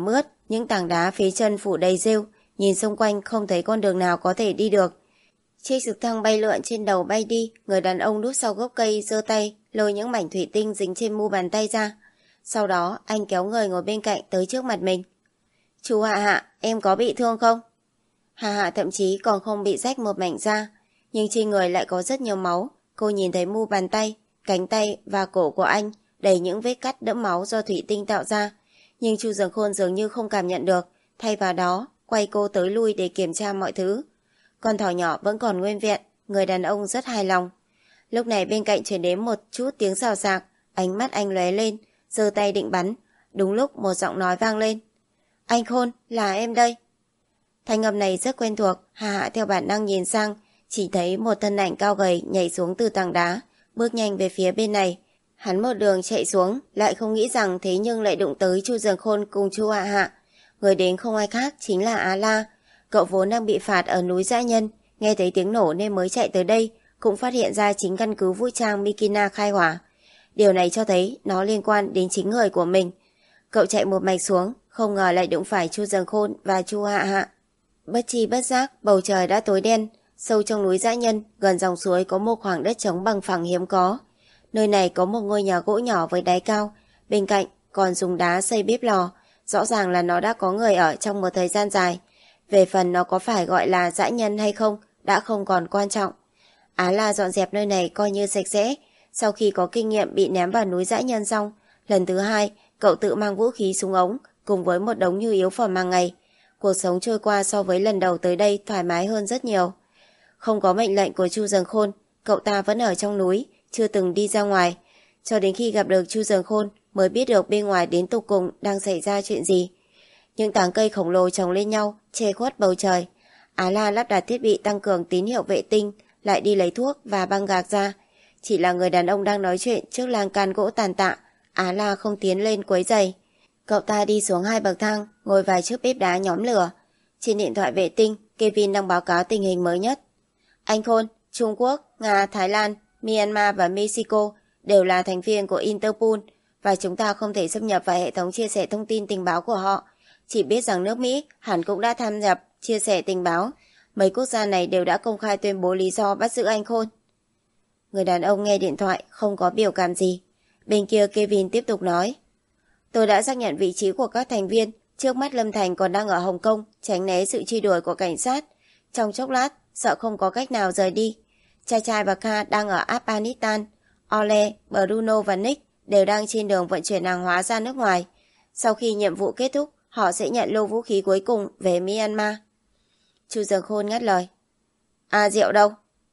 những tảng đá phía chân phủ đầy rêu, nhìn xung quanh không thấy con đường nào có thể đi được. Chiếc trực thăng bay lượn trên đầu bay đi, người đàn ông núp sau gốc cây giơ tay lôi những mảnh thủy tinh dính trên mu bàn tay ra. Sau đó anh kéo người ngồi bên cạnh tới trước mặt mình. Chú Hạ Hạ, em có bị thương không? Hạ Hạ thậm chí còn không bị rách một mảnh da, nhưng trên người lại có rất nhiều máu. Cô nhìn thấy mu bàn tay, cánh tay và cổ của anh đầy những vết cắt đẫm máu do thủy tinh tạo ra. Nhưng Chu Dường Khôn dường như không cảm nhận được, thay vào đó quay cô tới lui để kiểm tra mọi thứ. Con thỏ nhỏ vẫn còn nguyên vẹn, người đàn ông rất hài lòng. Lúc này bên cạnh truyền đến một chút tiếng xào xạc, ánh mắt anh lóe lên, giơ tay định bắn. Đúng lúc một giọng nói vang lên. Anh Khôn, là em đây. Thanh âm này rất quen thuộc, Hạ Hạ theo bản năng nhìn sang, chỉ thấy một thân ảnh cao gầy nhảy xuống từ tảng đá, bước nhanh về phía bên này. Hắn một đường chạy xuống, lại không nghĩ rằng thế nhưng lại đụng tới Chu Dường Khôn cùng Chu Hạ Hạ. Người đến không ai khác chính là Á La. Cậu vốn đang bị phạt ở núi dã nhân, nghe thấy tiếng nổ nên mới chạy tới đây, cũng phát hiện ra chính căn cứ vũ trang Mikina khai hỏa. Điều này cho thấy nó liên quan đến chính người của mình. Cậu chạy một mạch xuống, không ngờ lại đụng phải Chu Dường Khôn và Chu Hạ Hạ. Bất chi bất giác, bầu trời đã tối đen. Sâu trong núi dã nhân, gần dòng suối có một khoảng đất trống bằng phẳng hiếm có. Nơi này có một ngôi nhà gỗ nhỏ với đáy cao, bên cạnh còn dùng đá xây bếp lò. Rõ ràng là nó đã có người ở trong một thời gian dài. Về phần nó có phải gọi là dã nhân hay không đã không còn quan trọng. Á La dọn dẹp nơi này coi như sạch sẽ. Sau khi có kinh nghiệm bị ném vào núi dã nhân xong, lần thứ hai cậu tự mang vũ khí súng ống cùng với một đống nhu yếu phẩm hàng ngày. Cuộc sống trôi qua so với lần đầu tới đây thoải mái hơn rất nhiều. Không có mệnh lệnh của Chu Dường Khôn, cậu ta vẫn ở trong núi, chưa từng đi ra ngoài. Cho đến khi gặp được Chu Dường Khôn mới biết được bên ngoài đến tột cùng đang xảy ra chuyện gì. Những tảng cây khổng lồ chồng lên nhau, che khuất bầu trời. Á La lắp đặt thiết bị tăng cường tín hiệu vệ tinh, lại đi lấy thuốc và băng gạc ra. Chỉ là người đàn ông đang nói chuyện trước lan can gỗ tàn tạ, Á La không tiến lên quấy rầy. Cậu ta đi xuống hai bậc thang, ngồi vài chiếc bếp đá nhóm lửa. Trên điện thoại vệ tinh, Kevin đang báo cáo tình hình mới nhất. Anh Khôn, Trung Quốc, Nga, Thái Lan, Myanmar và Mexico đều là thành viên của Interpol và chúng ta không thể xâm nhập vào hệ thống chia sẻ thông tin tình báo của họ. Chỉ biết rằng nước Mỹ hẳn cũng đã tham nhập chia sẻ tình báo. Mấy quốc gia này đều đã công khai tuyên bố lý do bắt giữ anh Khôn. Người đàn ông nghe điện thoại không có biểu cảm gì. Bên kia Kevin tiếp tục nói. Tôi đã xác nhận vị trí của các thành viên. Trước mắt Lâm Thành còn đang ở Hồng Kông tránh né sự truy đuổi của cảnh sát. Trong chốc lát sợ không có cách nào rời đi. Trai trai và Kha đang ở Afghanistan. Ole, Bruno và Nick đều đang trên đường vận chuyển hàng hóa ra nước ngoài. Sau khi nhiệm vụ kết thúc, họ sẽ nhận lô vũ khí cuối cùng về Myanmar. Chu Dường Khôn ngắt lời. A Diệu đâu?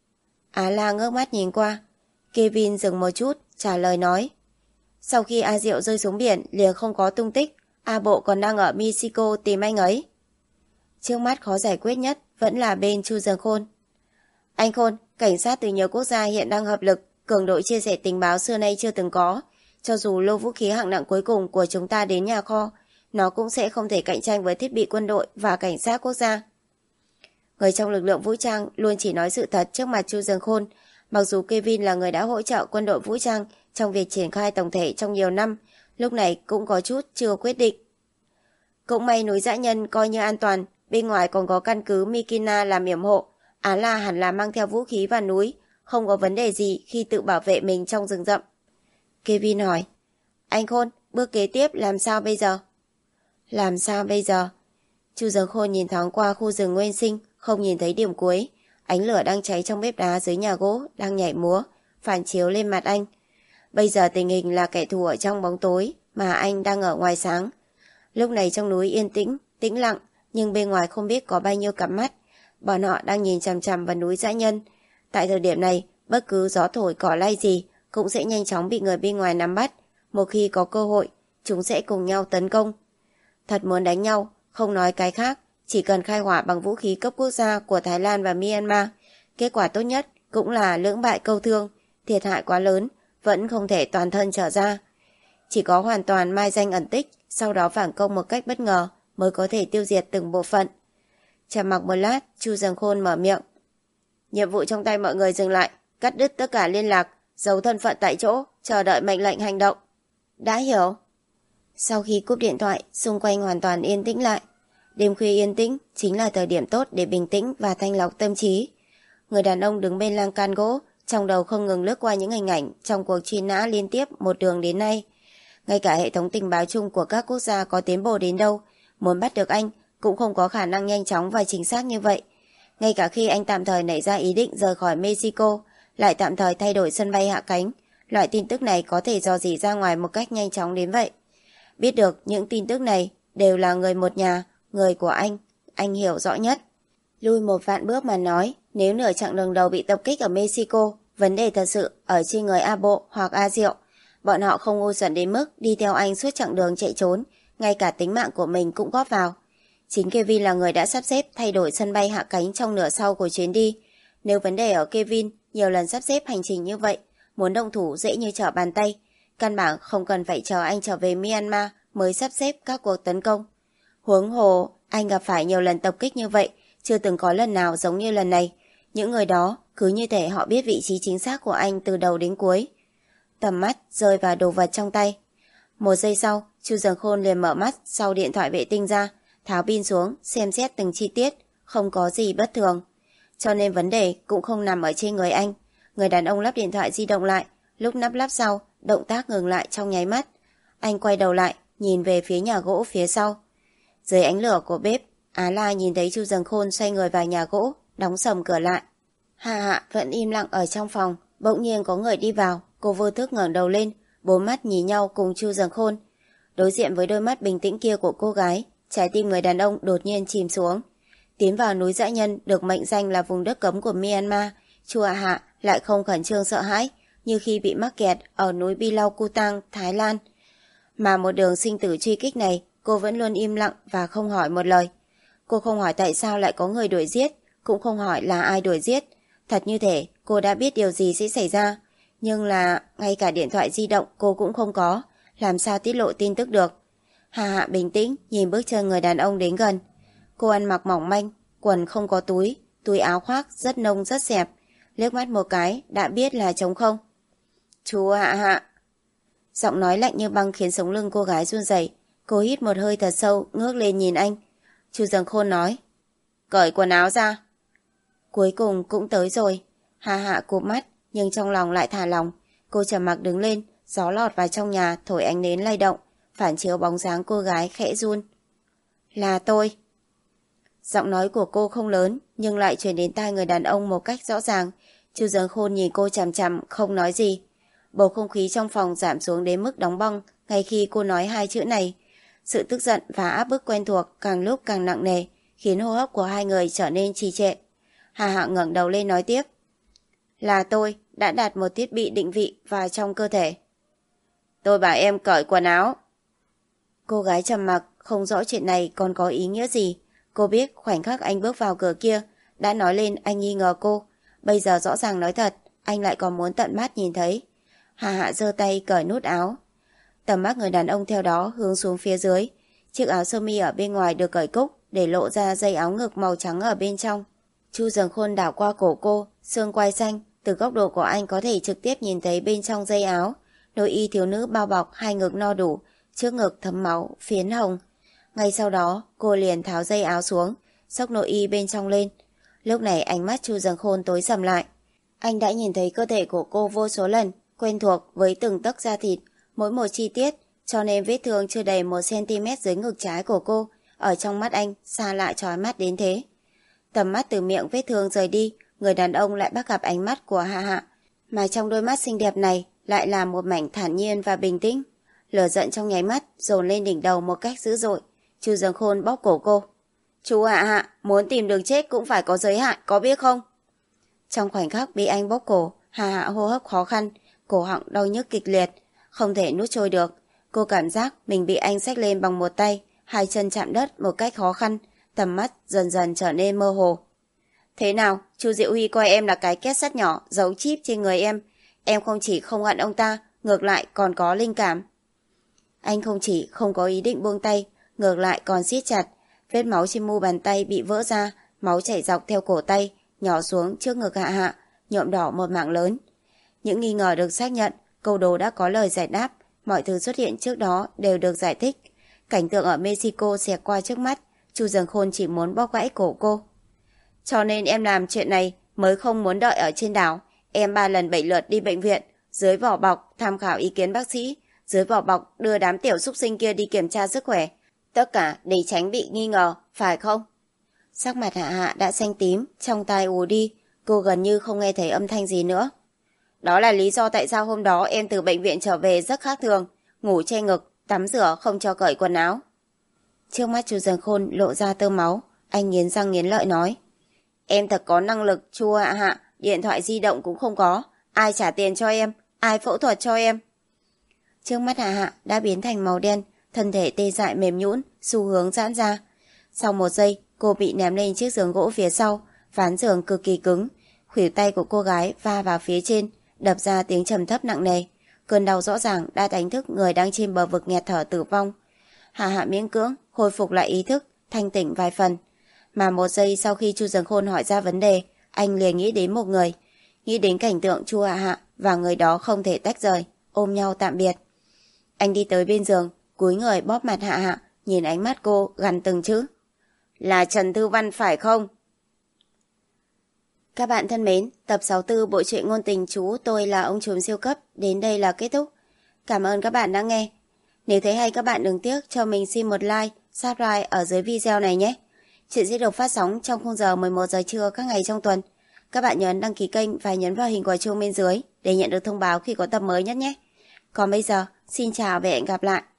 Á La ngước mắt nhìn qua. Kevin dừng một chút, trả lời nói. Sau khi A Diệu rơi xuống biển liền không có tung tích, A Bộ còn đang ở Mexico tìm anh ấy. Trước mắt khó giải quyết nhất vẫn là bên Chu Dường Khôn. Anh Khôn, cảnh sát từ nhiều quốc gia hiện đang hợp lực, cường độ chia sẻ tình báo xưa nay chưa từng có. Cho dù lô vũ khí hạng nặng cuối cùng của chúng ta đến nhà kho, nó cũng sẽ không thể cạnh tranh với thiết bị quân đội và cảnh sát quốc gia. Người trong lực lượng vũ trang luôn chỉ nói sự thật trước mặt Chu Dường Khôn. Mặc dù Kevin là người đã hỗ trợ quân đội vũ trang trong việc triển khai tổng thể trong nhiều năm, lúc này cũng có chút chưa quyết định. Cũng may núi dã nhân coi như an toàn, bên ngoài còn có căn cứ Mikina làm yểm hộ. Á La hẳn là mang theo vũ khí vào núi, không có vấn đề gì khi tự bảo vệ mình trong rừng rậm. Kevin hỏi, anh Khôn, bước kế tiếp làm sao bây giờ? Làm sao bây giờ? Chu Dường Khôn nhìn thoáng qua khu rừng nguyên sinh, không nhìn thấy điểm cuối. Ánh lửa đang cháy trong bếp đá dưới nhà gỗ, đang nhảy múa, phản chiếu lên mặt anh. Bây giờ tình hình là kẻ thù ở trong bóng tối, mà anh đang ở ngoài sáng. Lúc này trong núi yên tĩnh, tĩnh lặng, nhưng bên ngoài không biết có bao nhiêu cặp mắt. Bọn họ đang nhìn chằm chằm vào núi dã nhân. Tại thời điểm này, bất cứ gió thổi cỏ lay gì cũng sẽ nhanh chóng bị người bên ngoài nắm bắt. Một khi có cơ hội, chúng sẽ cùng nhau tấn công. Thật muốn đánh nhau, không nói cái khác, chỉ cần khai hỏa bằng vũ khí cấp quốc gia của Thái Lan và Myanmar. Kết quả tốt nhất cũng là lưỡng bại câu thương, thiệt hại quá lớn, vẫn không thể toàn thân trở ra. Chỉ có hoàn toàn mai danh ẩn tích, sau đó phản công một cách bất ngờ mới có thể tiêu diệt từng bộ phận. Trầm mặc một lát, Chu Dường Khôn mở miệng. Nhiệm vụ trong tay mọi người dừng lại, cắt đứt tất cả liên lạc, giấu thân phận tại chỗ, chờ đợi mệnh lệnh hành động. Đã hiểu. Sau khi cúp điện thoại, xung quanh hoàn toàn yên tĩnh lại. Đêm khuya yên tĩnh chính là thời điểm tốt để bình tĩnh và thanh lọc tâm trí. Người đàn ông đứng bên lan can gỗ, trong đầu không ngừng lướt qua những hình ảnh trong cuộc truy nã liên tiếp một đường đến nay. Ngay cả hệ thống tình báo chung của các quốc gia có tiến bộ đến đâu, muốn bắt được anh cũng không có khả năng nhanh chóng và chính xác như vậy. Ngay cả khi anh tạm thời nảy ra ý định rời khỏi Mexico, lại tạm thời thay đổi sân bay hạ cánh, loại tin tức này có thể dò dỉ ra ngoài một cách nhanh chóng đến vậy. Biết được những tin tức này đều là người một nhà, người của anh, anh hiểu rõ nhất. Lui một vạn bước mà nói, nếu nửa chặng đường đầu bị tập kích ở Mexico, vấn đề thật sự ở trên người A Bộ hoặc A Diệu. Bọn họ không ngu xuẩn đến mức đi theo anh suốt chặng đường chạy trốn, ngay cả tính mạng của mình cũng góp vào. Chính Kevin là người đã sắp xếp thay đổi sân bay hạ cánh trong nửa sau của chuyến đi. Nếu vấn đề ở Kevin nhiều lần sắp xếp hành trình như vậy, muốn động thủ dễ như trở bàn tay. Căn bản không cần phải chờ anh trở về Myanmar mới sắp xếp các cuộc tấn công. Huống hồ, anh gặp phải nhiều lần tập kích như vậy, chưa từng có lần nào giống như lần này. Những người đó cứ như thể họ biết vị trí chính xác của anh từ đầu đến cuối. Tầm mắt rơi vào đồ vật trong tay. Một giây sau, Chu Dần Khôn liền mở mắt sau điện thoại vệ tinh ra, tháo pin xuống, xem xét từng chi tiết, không có gì bất thường. Cho nên vấn đề cũng không nằm ở trên người anh. Người đàn ông lắp điện thoại di động lại, lúc nắp lắp sau, động tác ngừng lại trong nháy mắt. Anh quay đầu lại, nhìn về phía nhà gỗ phía sau. Dưới ánh lửa của bếp, Á La nhìn thấy Chu Dần Khôn xoay người vào nhà gỗ, đóng sầm cửa lại. Hạ Hạ vẫn im lặng ở trong phòng, bỗng nhiên có người đi vào, cô vô thức ngẩng đầu lên, bốn mắt nhìn nhau cùng Chu Dần Khôn. Đối diện với đôi mắt bình tĩnh kia của cô gái, trái tim người đàn ông đột nhiên chìm xuống. Tiến vào núi Dã Nhân được mệnh danh là vùng đất cấm của Myanmar, Chu Hạ Hạ lại không khẩn trương sợ hãi như khi bị mắc kẹt ở núi Bilau Kutang, Thái Lan. Mà một đường sinh tử truy kích này, cô vẫn luôn im lặng và không hỏi một lời. Cô không hỏi tại sao lại có người đuổi giết, cũng không hỏi là ai đuổi giết. Thật như thể cô đã biết điều gì sẽ xảy ra, nhưng là ngay cả điện thoại di động cô cũng không có, làm sao tiết lộ tin tức được. Hà Hạ bình tĩnh nhìn bước chân người đàn ông đến gần. Cô ăn mặc mỏng manh, quần không có túi, túi áo khoác rất nông rất xẹp, liếc mắt một cái đã biết là trống không. Chú Hạ Hạ. Giọng nói lạnh như băng khiến sống lưng cô gái run rẩy. Cô hít một hơi thật sâu, ngước lên nhìn anh. Chu Dần Khôn nói, cởi quần áo ra. Cuối cùng cũng tới rồi. Hà Hạ cụp mắt, nhưng trong lòng lại thả lòng. Cô trầm mặc đứng lên, gió lọt vào trong nhà thổi ánh nến lay động, phản chiếu bóng dáng cô gái khẽ run. Là tôi. Giọng nói của cô không lớn, nhưng lại truyền đến tai người đàn ông một cách rõ ràng. Chu Dần Khôn nhìn cô chằm chằm, không nói gì. Bầu không khí trong phòng giảm xuống đến mức đóng băng ngay khi cô nói hai chữ này. Sự tức giận và áp bức quen thuộc càng lúc càng nặng nề, khiến hô hấp của hai người trở nên trì trệ. Hà Hạ ngẩng đầu lên nói tiếp. Là tôi đã đặt một thiết bị định vị vào trong cơ thể. Tôi bảo em cởi quần áo. Cô gái trầm mặc, không rõ chuyện này còn có ý nghĩa gì. Cô biết khoảnh khắc anh bước vào cửa kia đã nói lên anh nghi ngờ cô. Bây giờ rõ ràng nói thật, anh lại còn muốn tận mắt nhìn thấy. Hà Hạ giơ tay cởi nút áo. Tầm mắt người đàn ông theo đó hướng xuống phía dưới. Chiếc áo sơ mi ở bên ngoài được cởi cúc để lộ ra dây áo ngực màu trắng ở bên trong. Chu Dần Khôn đảo qua cổ cô, xương quai xanh, từ góc độ của anh có thể trực tiếp nhìn thấy bên trong dây áo. Nội y thiếu nữ bao bọc hai ngực no đủ, trước ngực thấm máu, phiến hồng. Ngay sau đó, cô liền tháo dây áo xuống, xốc nội y bên trong lên. Lúc này ánh mắt Chu Dần Khôn tối sầm lại. Anh đã nhìn thấy cơ thể của cô vô số lần, quen thuộc với từng tấc da thịt, mỗi một chi tiết, cho nên vết thương chưa đầy một xăng-ti-mét dưới ngực trái của cô, ở trong mắt anh xa lạ chói mắt đến thế. Tầm mắt từ miệng vết thương rời đi, người đàn ông lại bắt gặp ánh mắt của Hạ Hạ, mà trong đôi mắt xinh đẹp này lại là một mảnh thản nhiên và bình tĩnh. Lửa giận trong nháy mắt dồn lên đỉnh đầu một cách dữ dội. Chu Dần Khôn bóp cổ cô. Chú Hạ Hạ, muốn tìm đường chết cũng phải có giới hạn, có biết không? Trong khoảnh khắc bị anh bóp cổ, Hạ Hạ hô hấp khó khăn, cổ họng đau nhức kịch liệt, không thể nuốt trôi được. Cô cảm giác mình bị anh xách lên bằng một tay, hai chân chạm đất một cách khó khăn, tầm mắt dần dần trở nên mơ hồ. Thế nào, Chu Diệu Huy coi em là cái két sắt nhỏ giấu chip trên người em. Em không chỉ không hận ông ta, ngược lại còn có linh cảm. Anh không chỉ không có ý định buông tay, ngược lại còn siết chặt. Vết máu trên mu bàn tay bị vỡ ra, máu chảy dọc theo cổ tay, nhỏ xuống trước ngực Hạ Hạ, nhuộm đỏ một mảng lớn. Những nghi ngờ được xác nhận, câu đố đã có lời giải đáp. Mọi thứ xuất hiện trước đó đều được giải thích. Cảnh tượng ở Mexico xẹt qua trước mắt, Chu Dần Khôn chỉ muốn bóp gãy cổ cô. Cho nên em làm chuyện này mới không muốn đợi ở trên đảo. Em ba lần bảy lượt đi bệnh viện, dưới vỏ bọc tham khảo ý kiến bác sĩ, dưới vỏ bọc đưa đám tiểu súc sinh kia đi kiểm tra sức khỏe. Tất cả để tránh bị nghi ngờ, phải không? Sắc mặt Hạ Hạ đã xanh tím, trong tai ù đi, cô gần như không nghe thấy âm thanh gì nữa. Đó là lý do tại sao hôm đó em từ bệnh viện trở về rất khác thường, ngủ che ngực, tắm rửa không cho cởi quần áo. Trước mắt Chu Dần Khôn lộ ra tơ máu, anh nghiến răng nghiến lợi nói. Em thật có năng lực, Chu Hạ Hạ, điện thoại di động cũng không có, ai trả tiền cho em, ai phẫu thuật cho em. Trước mắt Hạ Hạ đã biến thành màu đen, thân thể tê dại mềm nhũn, xu hướng giãn ra. Sau một giây, cô bị ném lên chiếc giường gỗ phía sau, ván giường cực kỳ cứng, khuỷu tay của cô gái va vào phía trên, đập ra tiếng trầm thấp nặng nề. Cơn đau rõ ràng đã đánh thức người đang trên bờ vực nghẹt thở tử vong. Hạ Hạ miễn cưỡng khôi phục lại ý thức, thanh tỉnh vài phần. Mà một giây sau khi Chu Dần Khôn hỏi ra vấn đề, anh liền nghĩ đến một người, nghĩ đến cảnh tượng Chu Hạ Hạ và người đó không thể tách rời, ôm nhau tạm biệt. Anh đi tới bên giường, cúi người bóp mặt Hạ Hạ, nhìn ánh mắt cô gằn từng chữ. Là Trần Thư Văn phải không? Các bạn thân mến, tập sáu mươi tư bộ truyện ngôn tình Chú Tôi Là Ông Trùm Siêu Cấp đến đây là kết thúc. Cảm ơn các bạn đã nghe. Nếu thấy hay các bạn đừng tiếc cho mình xin một like, subscribe ở dưới video này nhé. Chuyện sẽ được phát sóng trong khung giờ mười một giờ trưa các ngày trong tuần. Các bạn nhấn đăng ký kênh và nhấn vào hình quả chuông bên dưới để nhận được thông báo khi có tập mới nhất nhé. Còn bây giờ, xin chào và hẹn gặp lại.